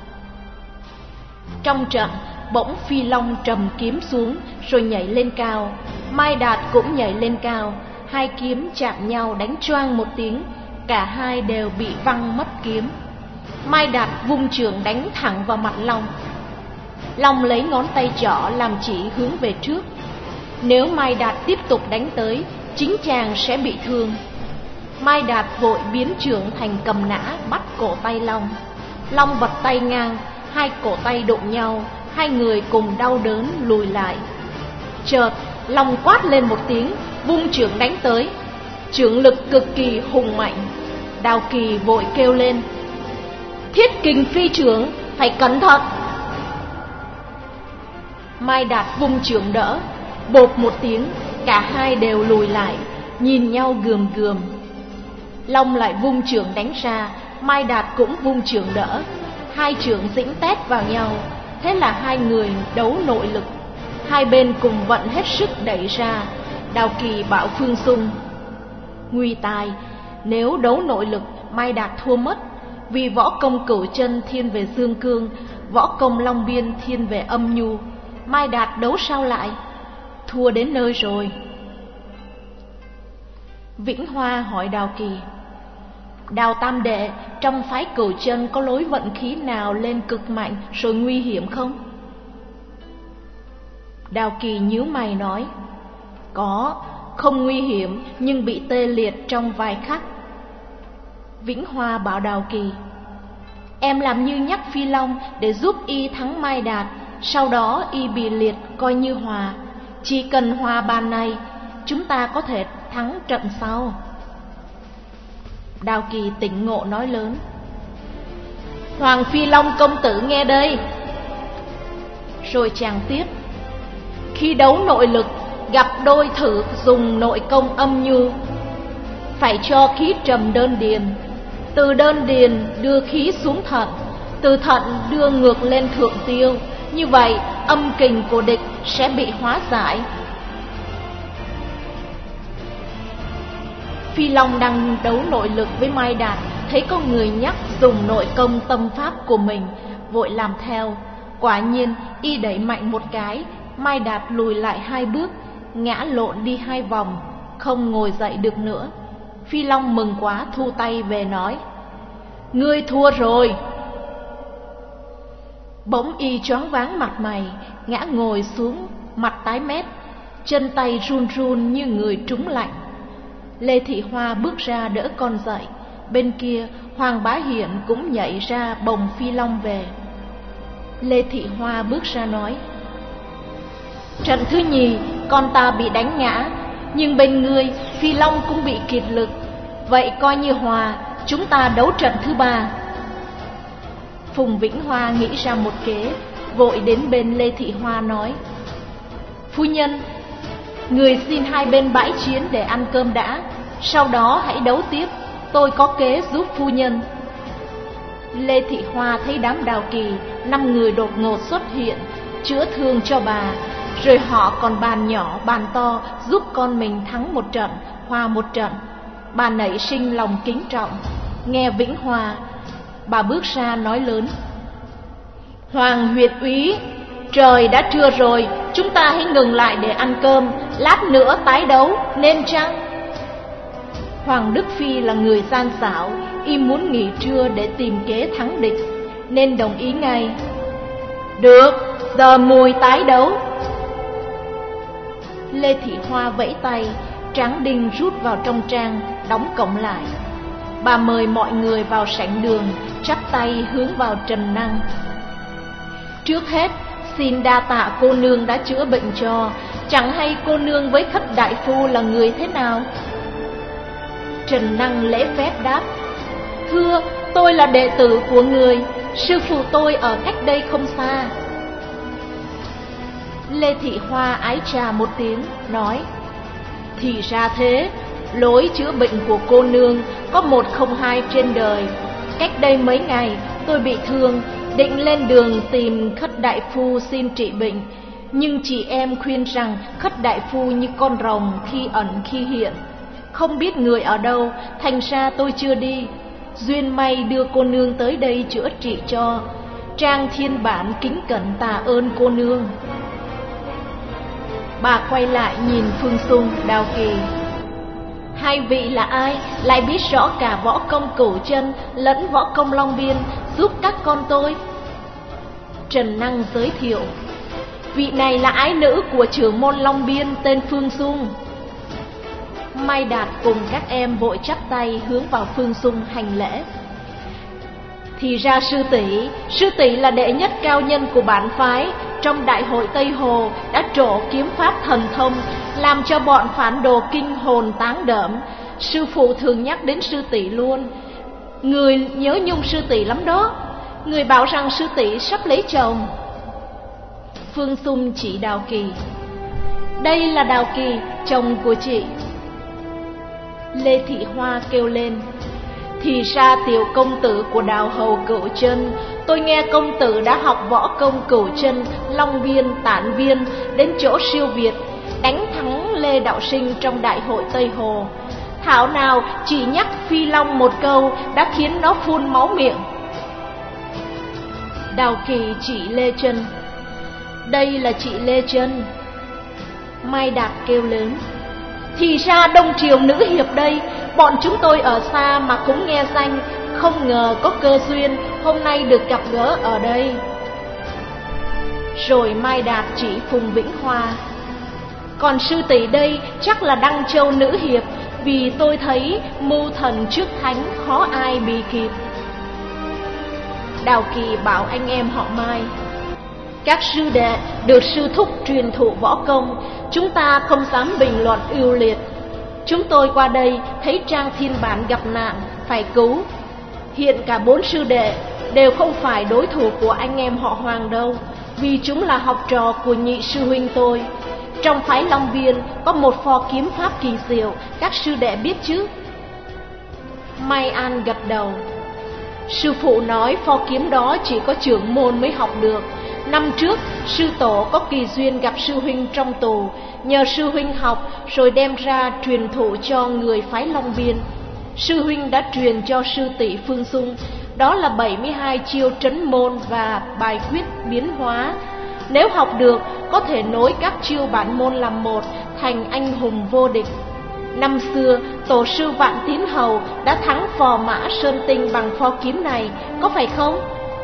Trong trận, bỗng Phi Long trầm kiếm xuống rồi nhảy lên cao. Mai Đạt cũng nhảy lên cao, hai kiếm chạm nhau đánh choang một tiếng, cả hai đều bị văng mất kiếm. Mai Đạt vung chưởng đánh thẳng vào mặt Long. Long lấy ngón tay trỏ làm chỉ hướng về trước. Nếu Mai Đạt tiếp tục đánh tới, chính chàng sẽ bị thương. Mai Đạt vội biến chưởng thành cầm nã, bắt cổ tay Long. Long bật tay ngang, hai cổ tay đụng nhau, hai người cùng đau đớn lùi lại. Chợt Long quát lên một tiếng, vung chưởng đánh tới. Chưởng lực cực kỳ hùng mạnh. Đào Kỳ vội kêu lên: Thiết kình phi chưởng, phải cẩn thận. Mai Đạt vung chưởng đỡ, bột một tiếng, cả hai đều lùi lại, nhìn nhau gườm gườm. Long lại vung chưởng đánh ra, Mai Đạt cũng vung chưởng đỡ. Hai chưởng dĩnh tét vào nhau, thế là hai người đấu nội lực. Hai bên cùng vận hết sức đẩy ra. Đào Kỳ bảo Phương Dung: Nguy tai, nếu đấu nội lực Mai Đạt thua mất, vì võ công Cửu Chân thiên về dương cương, võ công Long Biên thiên về âm nhu. Mai Đạt đấu sao lại? Thua đến nơi rồi. Vĩnh Hoa hỏi Đào Kỳ: Đào tam đệ, trong phái Cửu Chân có lối vận khí nào lên cực mạnh rồi nguy hiểm không? Đào Kỳ nhíu mày nói: Có, không nguy hiểm nhưng bị tê liệt trong vài khắc. Vĩnh Hoa bảo Đào Kỳ: Em làm như nhắc Phi Long để giúp y thắng Mai Đạt, sau đó y bị liệt coi như hòa. Chỉ cần hòa bàn này, chúng ta có thể thắng trận sau. Đào Kỳ tỉnh ngộ nói lớn: Hoàng Phi Long công tử nghe đây. Rồi chàng tiếp: Khi đấu nội lực, gặp đôi thử dùng nội công âm nhu, phải cho khí trầm đơn điền, từ đơn điền đưa khí xuống thận, từ thận đưa ngược lên thượng tiêu, như vậy âm kình của địch sẽ bị hóa giải. Phi Long đang đấu nội lực với Mai Đạt, thấy có người nhắc dùng nội công tâm pháp của mình, vội làm theo. Quả nhiên y đẩy mạnh một cái, Mai Đạt lùi lại hai bước, ngã lộn đi hai vòng, không ngồi dậy được nữa. Phi Long mừng quá thu tay về nói: "Ngươi thua rồi." Bỗng y choáng váng mặt mày, ngã ngồi xuống, mặt tái mét, chân tay run run như người trúng lạnh. Lê Thị Hoa bước ra đỡ con dậy, bên kia Hoàng Bá Hiển cũng nhảy ra bồng Phi Long về. Lê Thị Hoa bước ra nói: "Trận thứ nhì con ta bị đánh ngã, nhưng bên ngươi Phi Long cũng bị kiệt lực, vậy coi như hòa, chúng ta đấu trận thứ ba." Phùng Vĩnh Hoa nghĩ ra một kế, vội đến bên Lê Thị Hoa nói: "Phu nhân, người xin hai bên bãi chiến để ăn cơm đã, sau đó hãy đấu tiếp, tôi có kế giúp phu nhân." Lê Thị Hoa thấy đám Đào Kỳ, năm người đột ngột xuất hiện, chữa thương cho bà, rồi họ còn bàn nhỏ bàn to giúp con mình thắng một trận, hòa một trận. Bà nảy sinh lòng kính trọng. Nghe Vĩnh Hoa, bà bước ra nói lớn: "Hoàng huyện úy, trời đã trưa rồi, chúng ta hãy ngừng lại để ăn cơm, lát nữa tái đấu, nên chăng?" Hoàng Đức Phi là người gian xảo, y muốn nghỉ trưa để tìm kế thắng địch, nên đồng ý ngay: "Được, giờ mùi tái đấu." Lê Thị Hoa vẫy tay, Tráng Đinh rút vào trong trang, đóng cổng lại. Bà mời mọi người vào sảnh đường, chắp tay hướng vào Trần Năng: "Trước hết xin đa tạ cô nương đã chữa bệnh cho, chẳng hay cô nương với Khất đại phu là người thế nào?" Trần Năng lễ phép đáp: "Thưa, tôi là đệ tử của người, sư phụ tôi ở cách đây không xa." Lê Thị Hoa ái trà một tiếng, nói: "Thì ra thế, lối chữa bệnh của cô nương có một không hai trên đời. Cách đây mấy ngày tôi bị thương, định lên đường tìm Khất đại phu xin trị bệnh, nhưng chị em khuyên rằng Khất đại phu như con rồng khi ẩn khi hiện, không biết người ở đâu, thành ra tôi chưa đi. Duyên may đưa cô nương tới đây chữa trị cho. Trang Thiên Bản kính cẩn tạ ơn cô nương." Bà quay lại nhìn Phương Xung, Đào Kỳ: "Hai vị là ai, lại biết rõ cả võ công Cửu Chân lẫn võ công Long Biên, giúp các con tôi?" Trần Năng giới thiệu: "Vị này là ái nữ của trưởng môn Long Biên tên Phương Xung." Mai Đạt cùng các em vội chắp tay hướng vào Phương Xung hành lễ: "Thì ra sư tỷ, sư tỷ là đệ nhất cao nhân của bản phái, trong đại hội Tây Hồ đã trổ kiếm pháp thần thông, làm cho bọn phản đồ kinh hồn táng đởm. Sư phụ thường nhắc đến sư tỷ luôn. Người nhớ nhung sư tỷ lắm đó. Người bảo rằng sư tỷ sắp lấy chồng." Phương Xung chỉ Đào Kỳ: "Đây là Đào Kỳ, chồng của chị." Lê Thị Hoa kêu lên: "Thì ra tiểu công tử của Đào hầu Cửu Chân, tôi nghe công tử đã học võ công Cửu Chân, Long Viên, Tản Viên, đến chỗ siêu việt, đánh thắng Lê Đạo Sinh trong đại hội Tây Hồ. Thảo nào chỉ nhắc Phi Long một câu đã khiến nó phun máu miệng." Đào Kỳ chỉ Lê Chân: "Đây là chị Lê Chân." Mai Đạt kêu lớn: "Thì ra Đông Triều nữ hiệp đây, bọn chúng tôi ở xa mà cũng nghe danh, không ngờ có cơ duyên hôm nay được gặp gỡ ở đây." Rồi Mai Đạt chỉ Phùng Vĩnh Hoa: "Còn sư tỷ đây chắc là Đăng Châu nữ hiệp, vì tôi thấy mưu thần trước thánh khó ai bì kịp." Đào Kỳ bảo anh em họ Mai: "Các sư đệ được sư thúc truyền thụ võ công, chúng ta không dám bình luận ưu liệt. Chúng tôi qua đây thấy Trang Thiên Bản gặp nạn, phải cứu. Hiện cả bốn sư đệ đều không phải đối thủ của anh em họ Hoàng đâu, vì chúng là học trò của nhị sư huynh tôi. Trong phái Long Viên có một pho kiếm pháp kỳ diệu, các sư đệ biết chứ?" Mai An gật đầu: "Sư phụ nói pho kiếm đó chỉ có trưởng môn mới học được, Năm trước, sư tổ có kỳ duyên gặp sư huynh trong tù, nhờ sư huynh học rồi đem ra truyền thụ cho người phái Long Biên. Sư huynh đã truyền cho sư tỷ Phương Dung, đó là bảy mươi hai chiêu trấn môn và bài quyết biến hóa. Nếu học được, có thể nối các chiêu bản môn làm một, thành anh hùng vô địch. Năm xưa, tổ sư Vạn Tín Hầu đã thắng phò mã Sơn Tinh bằng pho kiếm này, có phải không?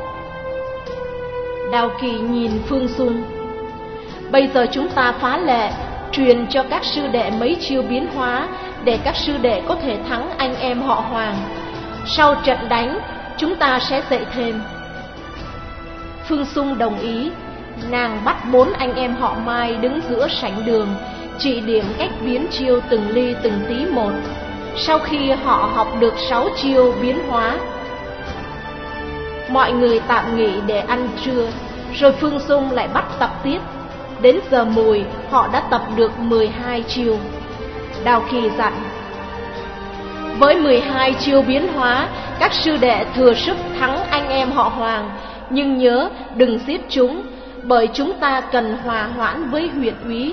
Đào Kỳ nhìn Phương Dung. Bây giờ chúng ta phá lệ, truyền cho các sư đệ mấy chiêu biến hóa, để các sư đệ có thể thắng anh em họ Hoàng. Sau trận đánh, chúng ta sẽ dạy thêm. Phương Dung đồng ý. Nàng bắt bốn anh em họ Mai đứng giữa sảnh đường, chỉ điểm cách biến chiêu từng ly từng tí một. Sau khi họ học được sáu chiêu biến hóa, mọi người tạm nghỉ để ăn trưa, rồi Phương Dung lại bắt tập tiếp. Đến giờ mùi, họ đã tập được mười hai chiêu. Đào Kỳ dặn: với mười hai chiêu biến hóa, các sư đệ thừa sức thắng anh em họ Hoàng. Nhưng nhớ đừng giết chúng, bởi chúng ta cần hòa hoãn với huyện úy.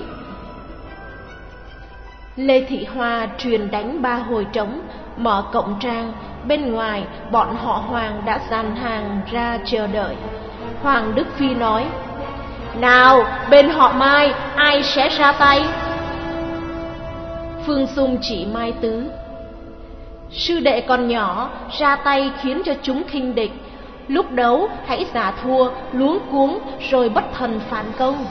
Lê Thị Hoa truyền đánh ba hồi trống, mở cổng trang. Bên ngoài, bọn họ Hoàng đã dàn hàng ra chờ đợi. Hoàng Đức Phi nói: nào, bên họ Mai, ai sẽ ra tay? Phương Dung chỉ Mai Tứ: sư đệ còn nhỏ, ra tay khiến cho chúng khinh địch. Lúc đấu hãy giả thua, luống cuống, rồi bất thần phản công.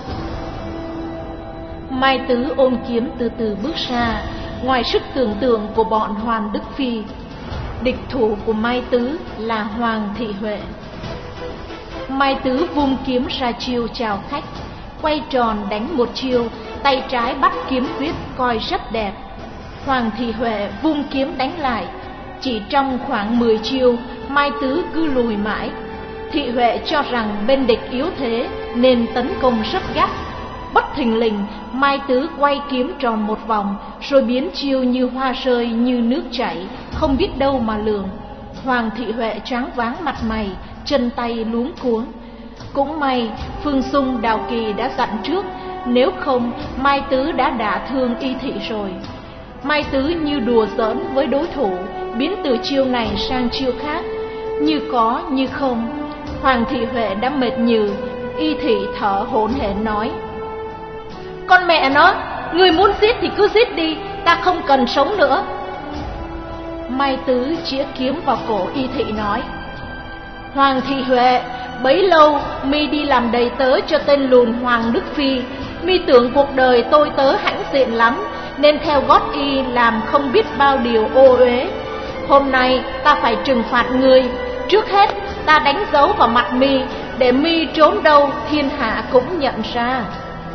Mai Tứ ôm kiếm từ từ bước ra, ngoài sức tưởng tượng của bọn Hoàng Đức Phi. Địch thủ của Mai Tứ là Hoàng Thị Huệ. Mai Tứ vung kiếm ra chiêu chào khách, quay tròn đánh một chiêu, tay trái bắt kiếm quyết coi rất đẹp. Hoàng Thị Huệ vung kiếm đánh lại. Chỉ trong khoảng mười chiêu, Mai Tứ cứ lùi mãi. Thị Huệ cho rằng bên địch yếu thế nên tấn công rất gắt. Bất thình lình, Mai Tứ quay kiếm tròn một vòng, rồi biến chiêu như hoa rơi, như nước chảy, không biết đâu mà lường. Hoàng Thị Huệ choáng váng mặt mày, chân tay luống cuống. Cũng may Phương Dung, Đào Kỳ đã dặn trước, nếu không Mai Tứ đã đả thương y thị rồi. Mai Tứ như đùa giỡn với đối thủ, biến từ chiêu này sang chiêu khác, như có như không. Hoàng Thị Huệ đã mệt nhừ, y thị thở hổn hển nói: con mẹ nó, người muốn giết thì cứ giết đi, ta không cần sống nữa. Mai Tứ chĩa kiếm vào cổ y thị nói: Hoàng Thị Huệ, bấy lâu mi đi làm đầy tớ cho tên lùn Hoàng Đức Phi, mi tưởng cuộc đời tôi tớ hãnh diện lắm, nên theo gót y làm không biết bao điều ô uế. Hôm nay ta phải trừng phạt ngươi. Trước hết ta đánh dấu vào mặt mi, để mi trốn đâu thiên hạ cũng nhận ra.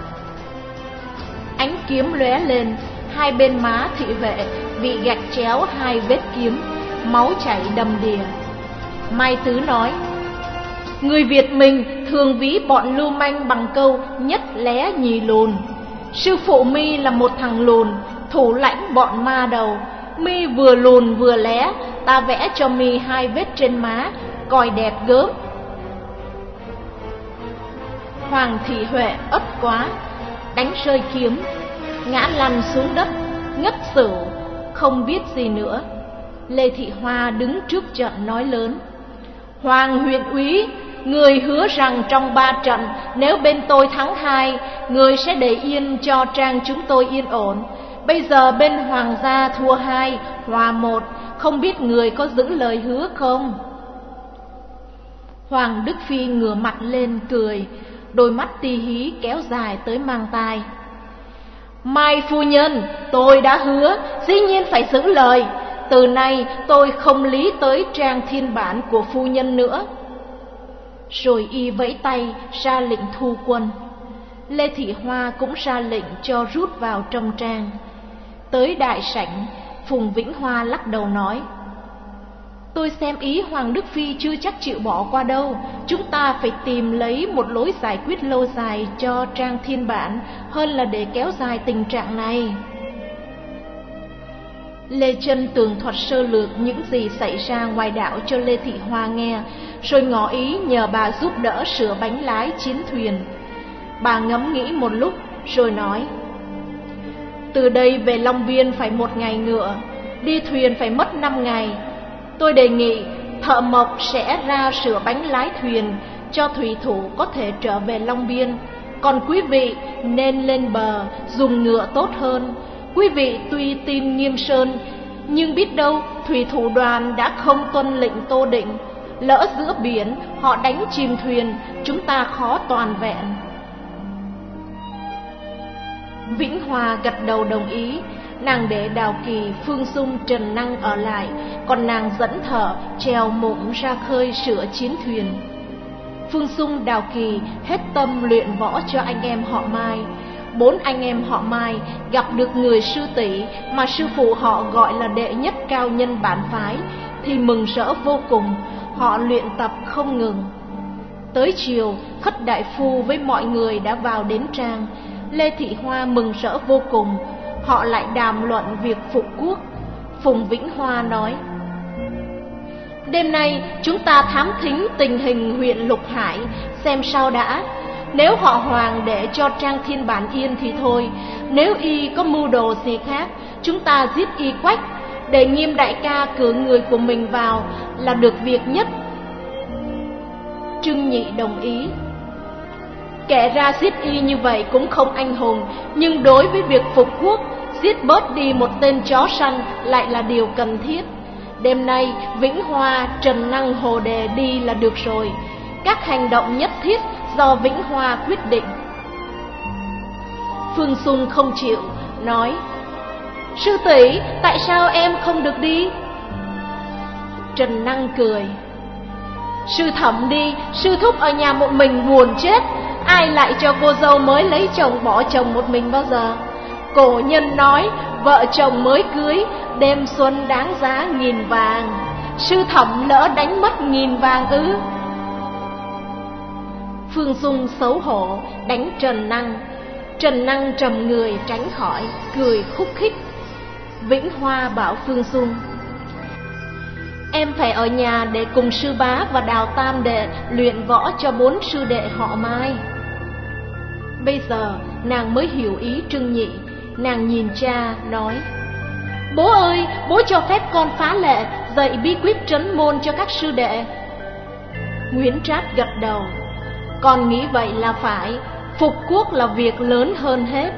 Ánh kiếm lóe lên, hai bên má Thị Huệ bị gạch chéo hai vết kiếm, máu chảy đầm đìa. Mai Tứ nói: người Việt mình thường ví bọn lưu manh bằng câu nhất lé nhì lùn. Sư phụ mi là một thằng lùn, thủ lãnh bọn ma đầu. Mi vừa lùn vừa lé, ta vẽ cho mi hai vết trên má, coi đẹp gớm. Hoàng Thị Huệ ất quá, đánh rơi kiếm, ngã lăn xuống đất, ngất xỉu, không biết gì nữa. Lê Thị Hoa đứng trước trận nói lớn: Hoàng huyện úy, người hứa rằng trong ba trận, nếu bên tôi thắng hai, người sẽ để yên cho trang chúng tôi yên ổn. Bây giờ bên Hoàng gia thua hai, hòa một, không biết người có giữ lời hứa không? Hoàng Đức Phi ngửa mặt lên cười, đôi mắt ti hí kéo dài tới mang tai. Mai phu nhân, tôi đã hứa, dĩ nhiên phải giữ lời. Từ nay tôi không lý tới trang thiên bản của phu nhân nữa. Rồi y vẫy tay ra lệnh thu quân. Lê Thị Hoa cũng ra lệnh cho rút vào trong trang. Tới đại sảnh, Phùng Vĩnh Hoa lắc đầu nói: tôi xem ý Hoàng Đức Phi chưa chắc chịu bỏ qua đâu. Chúng ta phải tìm lấy một lối giải quyết lâu dài cho trang thiên bản, hơn là để kéo dài tình trạng này. Lê Chân tường thuật sơ lược những gì xảy ra ngoài đảo cho Lê Thị Hoa nghe, rồi ngỏ ý nhờ bà giúp đỡ sửa bánh lái chiến thuyền. Bà ngẫm nghĩ một lúc rồi nói: từ đây về Long Biên phải một ngày ngựa, đi thuyền phải mất năm ngày. Tôi đề nghị thợ mộc sẽ ra sửa bánh lái thuyền cho thủy thủ có thể trở về Long Biên. Còn quý vị nên lên bờ dùng ngựa tốt hơn. Quý vị tuy tin Nghiêm Sơn, nhưng biết đâu thủy thủ đoàn đã không tuân lệnh Tô Định. Lỡ giữa biển họ đánh chìm thuyền, chúng ta khó toàn vẹn. Vĩnh Hòa gật đầu đồng ý. Nàng để Đào Kỳ, Phương Dung, Trần Năng ở lại, còn nàng dẫn thợ chèo mụng ra khơi sửa chiến thuyền. Phương Dung, Đào Kỳ hết tâm luyện võ cho anh em họ Mai. Bốn anh em họ Mai gặp được người sư tỷ mà sư phụ họ gọi là đệ nhất cao nhân bản phái thì mừng rỡ vô cùng. Họ luyện tập không ngừng. Tới chiều, Khất đại phu với mọi người đã vào đến trang. Lê Thị Hoa mừng rỡ vô cùng. Họ lại đàm luận việc phục quốc. Phùng Vĩnh Hoa nói: đêm nay chúng ta thám thính tình hình huyện Lục Hải xem sao đã. Nếu họ Hoàng để cho Trang Thiên Bản yên thì thôi. Nếu y có mưu đồ gì khác, chúng ta giết y quách, để Nghiêm đại ca cử người của mình vào là được việc nhất. Trương Nhị đồng ý. Kẻ ra giết y như vậy cũng không anh hùng, nhưng đối với việc phục quốc, giết bớt đi một tên chó săn lại là điều cần thiết. Đêm nay Vĩnh Hoa, Trần Năng, Hồ Đề đi là được rồi. Các hành động nhất thiết do Vĩnh Hoa quyết định. Phương Dung không chịu, nói: sư tỷ, tại sao em không được đi? Trần Năng cười: sư thẩm đi, sư thúc ở nhà một mình buồn chết. Ai lại cho cô dâu mới lấy chồng bỏ chồng một mình bao giờ? Cổ nhân nói vợ chồng mới cưới, đêm xuân đáng giá nghìn vàng. Sư thẩm lỡ đánh mất nghìn vàng ư? Phương Dung xấu hổ đánh Trần Năng. Trần Năng trầm người tránh khỏi, cười khúc khích. Vĩnh Hoa bảo Phương Dung: em phải ở nhà để cùng sư bá và Đào Tam đệ luyện võ cho bốn sư đệ họ Mai. Bây giờ nàng mới hiểu ý Trương Nhị. Nàng nhìn cha nói: bố ơi, bố cho phép con phá lệ dạy bí quyết trấn môn cho các sư đệ. Nguyễn Trát gật đầu: con nghĩ vậy là phải. Phục quốc là việc lớn hơn hết.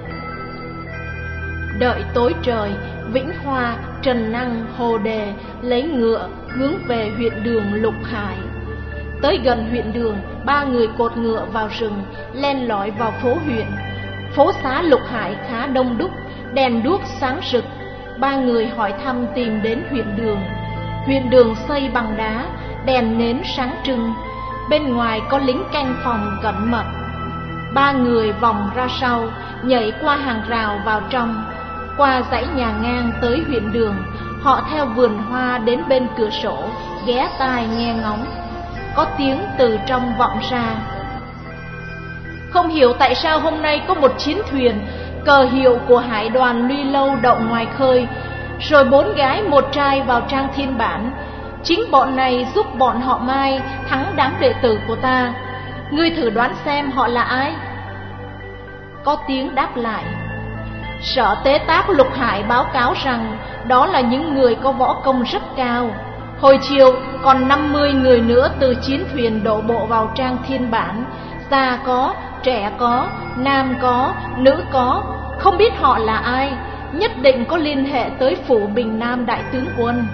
Đợi tối trời, Vĩnh Hoa, Trần Năng, Hồ Đề lấy ngựa hướng về huyện đường Lục Hải. Tới gần huyện đường, ba người cột ngựa vào rừng, len lỏi vào phố huyện. Phố xá Lục Hải khá đông đúc, đèn đuốc sáng rực. Ba người hỏi thăm tìm đến huyện đường. Huyện đường xây bằng đá, đèn nến sáng trưng. Bên ngoài có lính canh phòng cẩn mật. Ba người vòng ra sau, nhảy qua hàng rào vào trong. Qua dãy nhà ngang tới huyện đường, họ theo vườn hoa đến bên cửa sổ, ghé tai nghe ngóng. Có tiếng từ trong vọng ra: không hiểu tại sao hôm nay có một chiến thuyền, cờ hiệu của hải đoàn Luy Lâu đậu ngoài khơi, rồi bốn gái một trai vào Trang Thiên Bản. Chính bọn này giúp bọn họ Mai thắng đám đệ tử của ta. Ngươi thử đoán xem họ là ai? Có tiếng đáp lại: Sở Tế Tác Lục Hải báo cáo rằng đó là những người có võ công rất cao. Hồi chiều còn năm mươi người nữa từ chiến thuyền đổ bộ vào Trang Thiên Bản. Già có, trẻ có, nam có, nữ có, không biết họ là ai. Nhất định có liên hệ tới phủ Bình Nam đại tướng quân.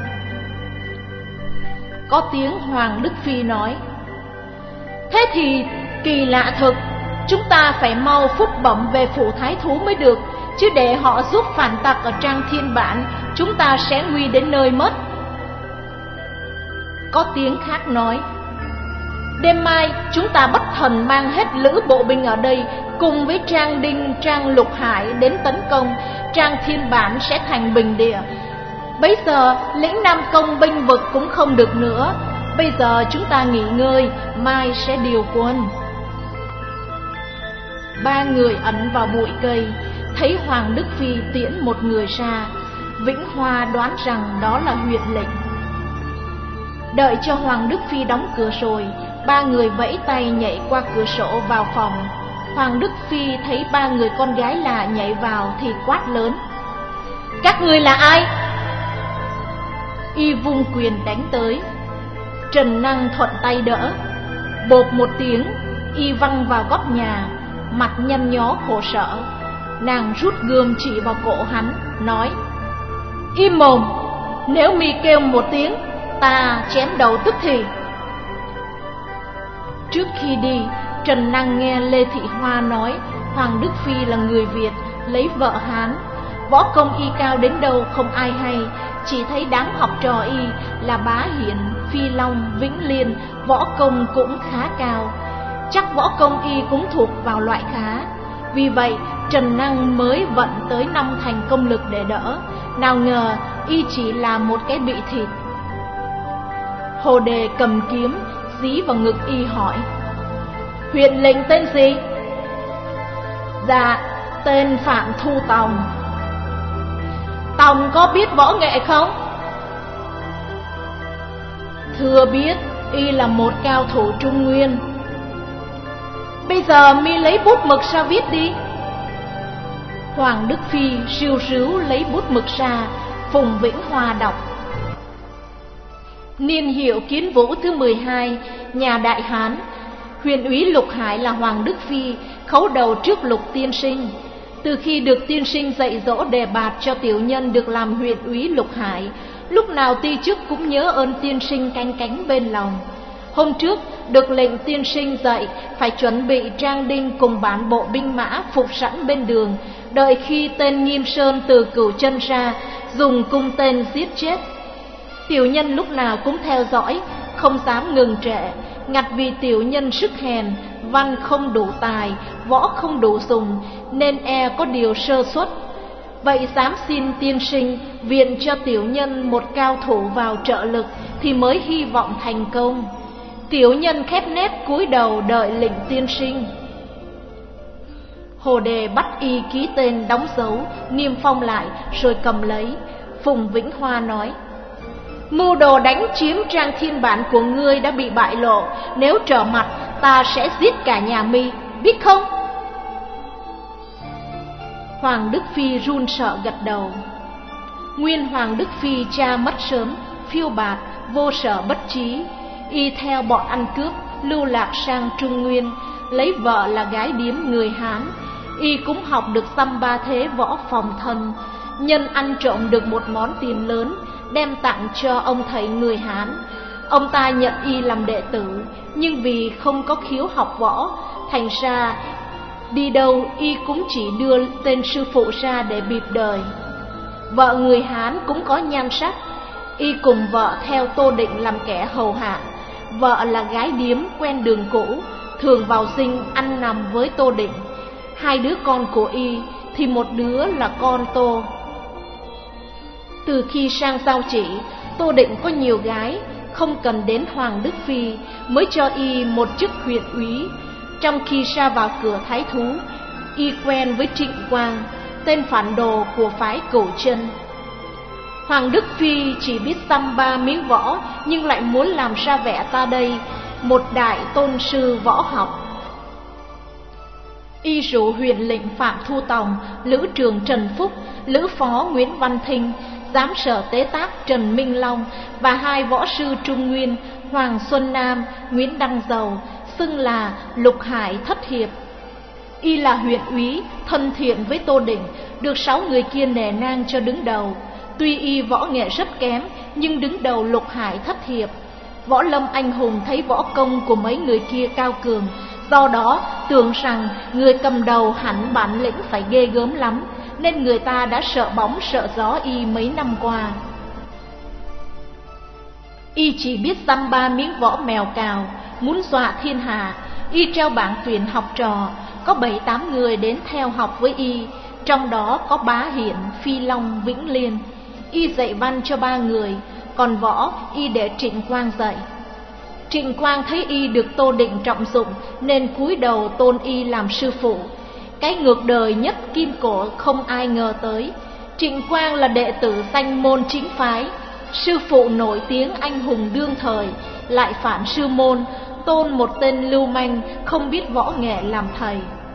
Có tiếng Hoàng Đức Phi nói: thế thì kỳ lạ thực, chúng ta phải mau phúc bẩm về phủ thái thú mới được, chứ để họ giúp phản tặc ở Trang Thiên Bản, chúng ta sẽ nguy đến nơi mất. Có tiếng khác nói: đêm mai chúng ta bất thần mang hết lữ bộ binh ở đây, cùng với Trang Đinh, Trang Lục Hải đến tấn công, Trang Thiên Bản sẽ thành bình địa. Bấy giờ lĩnh Nam Công binh vực cũng không được nữa. Bây giờ chúng ta nghỉ ngơi, mai sẽ điều quân. Ba người ẩn vào bụi cây, thấy Hoàng Đức Phi tiễn một người ra. Vĩnh Hoa đoán rằng đó là huyện lệnh. Đợi cho Hoàng Đức Phi đóng cửa rồi, ba người vẫy tay nhảy qua cửa sổ vào phòng. Hoàng Đức Phi thấy ba người con gái lạ nhảy vào thì quát lớn: "Các ngươi là ai?" Y vung quyền đánh tới. Trần Năng thuận tay đỡ. Bộp một tiếng, Y văng vào góc nhà, mặt nhăn nhó khổ sở. Nàng rút gươm chỉ vào cổ hắn, nói: "Im mồm, nếu mi kêu một tiếng, ta chém đầu tức thì." Trước khi đi, Trần Năng nghe Lê Thị Hoa nói Hoàng Đức Phi là người Việt, lấy vợ Hán. Võ công Y cao đến đâu không ai hay, chỉ thấy đám học trò Y là Bá Hiển, Phi Long, Vĩnh Liên, võ công cũng khá cao. Chắc võ công Y cũng thuộc vào loại khá. Vì vậy Trần Năng mới vận tới năm thành công lực để đỡ. Nào ngờ Y chỉ là một cái bị thịt. Hồ Đề cầm kiếm dí vào ngực Y hỏi: "Huyện lệnh tên gì?" "Dạ, tên Phạm Thu Tòng." "Tòng có biết võ nghệ không?" "Thưa biết, Y là một cao thủ Trung Nguyên." "Bây giờ mi lấy bút mực ra viết đi." Hoàng Đức Phi riu ríu lấy bút mực ra. Phùng Vĩnh Hoa đọc: "Niên hiệu Kiến Vũ thứ mười hai, nhà Đại Hán, huyện úy Lục Hải là Hoàng Đức Phi, khấu đầu trước Lục tiên sinh. Từ khi được tiên sinh dạy dỗ đề bạt cho tiểu nhân được làm huyện úy Lục Hải, lúc nào ti chức cũng nhớ ơn tiên sinh canh cánh bên lòng. Hôm trước được lệnh tiên sinh dạy phải chuẩn bị trang đinh cùng bản bộ binh mã phục sẵn bên đường, đợi khi tên Nghiêm Sơn từ Cửu Chân ra, dùng cung tên giết chết. Tiểu nhân lúc nào cũng theo dõi, không dám ngừng trệ, ngặt vì tiểu nhân sức hèn, văn không đủ tài, võ không đủ dùng, nên e có điều sơ suất. Vậy dám xin tiên sinh viện cho tiểu nhân một cao thủ vào trợ lực, thì mới hy vọng thành công." Tiểu nhân khép nép cúi đầu đợi lệnh tiên sinh. Hồ Đề bắt Y ký tên đóng dấu, niêm phong lại rồi cầm lấy. Phùng Vĩnh Hoa nói: "Mưu đồ đánh chiếm Trang Thiên Bản của ngươi đã bị bại lộ, nếu trở mặt ta sẽ giết cả nhà mi, biết không?" Hoàng Đức Phi run sợ gật đầu. Nguyên Hoàng Đức Phi cha mất sớm, phiêu bạt, vô sở bất trí. Y theo bọn ăn cướp lưu lạc sang Trung Nguyên, lấy vợ là gái điếm người Hán. Y cũng học được xăm ba thế võ phòng thân. Nhân ăn trộm được một món tiền lớn, đem tặng cho ông thầy người Hán. Ông ta nhận Y làm đệ tử, nhưng vì không có khiếu học võ, thành ra đi đâu Y cũng chỉ đưa tên sư phụ ra để bịp đời. Vợ người Hán cũng có nhan sắc. Y cùng vợ theo Tô Định làm kẻ hầu hạ. Vợ là gái điếm quen đường cũ, thường vào dinh ăn nằm với Tô Định. Hai đứa con của Y thì một đứa là con Tô. Từ khi sang Giao Chỉ, Tô Định có nhiều gái, không cần đến Hoàng Đức Phi, mới cho Y một chức huyện úy. Trong khi ra vào cửa Thái Thú, Y quen với Trịnh Quang, tên phản đồ của phái Cửu Chân. Hoàng Đức Phi chỉ biết xăm ba miếng võ, nhưng lại muốn làm ra vẻ ta đây một đại tôn sư võ học. Y rủ huyện lệnh Phạm Thu Tòng, lữ trường Trần Phúc, lữ phó Nguyễn Văn Thinh, giám sở tế tác Trần Minh Long và hai võ sư Trung Nguyên Hoàng Xuân Nam, Nguyễn Đăng Dầu, xưng là Lục Hải Thất Hiệp. Y là huyện úy, thân thiện với Tô Định, được sáu người kia nể nang cho đứng đầu. Tuy Y võ nghệ rất kém, nhưng đứng đầu Lục Hải Thất Hiệp. Võ Lâm anh hùng thấy võ công của mấy người kia cao cường, do đó tưởng rằng người cầm đầu hẳn bản lĩnh phải ghê gớm lắm, nên người ta đã sợ bóng sợ gió Y mấy năm qua. Y chỉ biết xăm ba miếng võ mèo cào, muốn dọa thiên hạ. Y treo bảng tuyển học trò, có bảy tám người đến theo học với Y, trong đó có Bá Hiển, Phi Long, Vĩnh Liên. Y dạy văn cho ba người, còn võ Y để Trịnh Quang dạy. Trịnh Quang thấy Y được Tô Định trọng dụng, nên cúi đầu tôn Y làm sư phụ. Cái ngược đời nhất kim cổ không ai ngờ tới. Trịnh Quang là đệ tử danh môn chính phái, sư phụ nổi tiếng anh hùng đương thời, lại phản sư môn, tôn một tên lưu manh không biết võ nghệ làm thầy.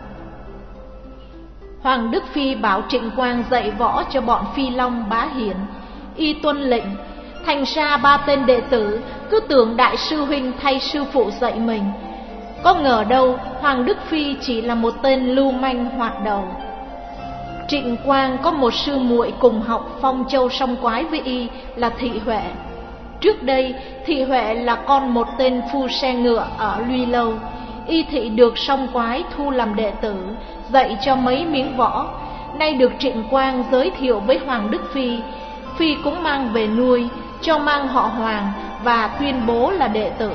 Hoàng Đức Phi bảo Trịnh Quang dạy võ cho bọn Phi Long Bá Hiển, y tuân lệnh. Thành ra ba tên đệ tử cứ tưởng đại sư huynh thay sư phụ dạy mình. Có ngờ đâu Hoàng Đức Phi chỉ là một tên lưu manh hoạt đầu. Trịnh Quang có một sư muội cùng học Phong Châu song quái với y là Thị Huệ. Trước đây Thị Huệ là con một tên phu xe ngựa ở Luy Lâu. Y Thị được song quái thu làm đệ tử, dạy cho mấy miếng võ. Nay được Trịnh Quang giới thiệu với Hoàng Đức Phi, Phi cũng mang về nuôi, cho mang họ Hoàng và tuyên bố là đệ tử.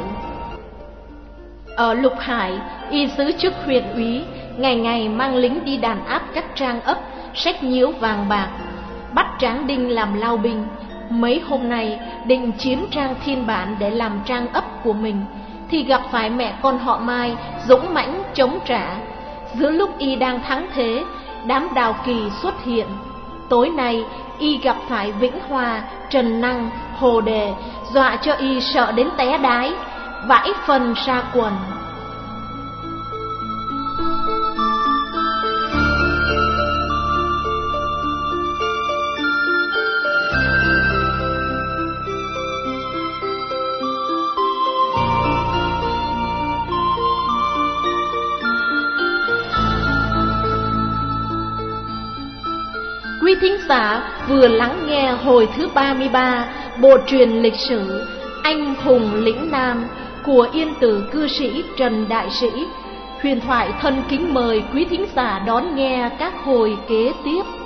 Ở Lục Hải, y giữ chức huyện úy, ngày ngày mang lính đi đàn áp các trang ấp, sách nhiễu vàng bạc, bắt Tráng Đinh làm lao binh. Mấy hôm nay định chiếm trang Thiên Bản để làm trang ấp của mình, thì gặp phải mẹ con họ Mai dũng mãnh chống trả. Giữa lúc y đang thắng thế, đám Đào Kỳ xuất hiện. Tối nay y gặp phải Vĩnh Hoa, Trần Năng, Hồ Đề, dọa cho y sợ đến té đái, vãi phần ra quần. Quý thính giả vừa lắng nghe hồi thứ ba mươi ba bộ truyền lịch sử Anh hùng lĩnh Nam của yên tử cư sĩ Trần Đại Sĩ. Huyền thoại thân kính mời quý thính giả đón nghe các hồi kế tiếp.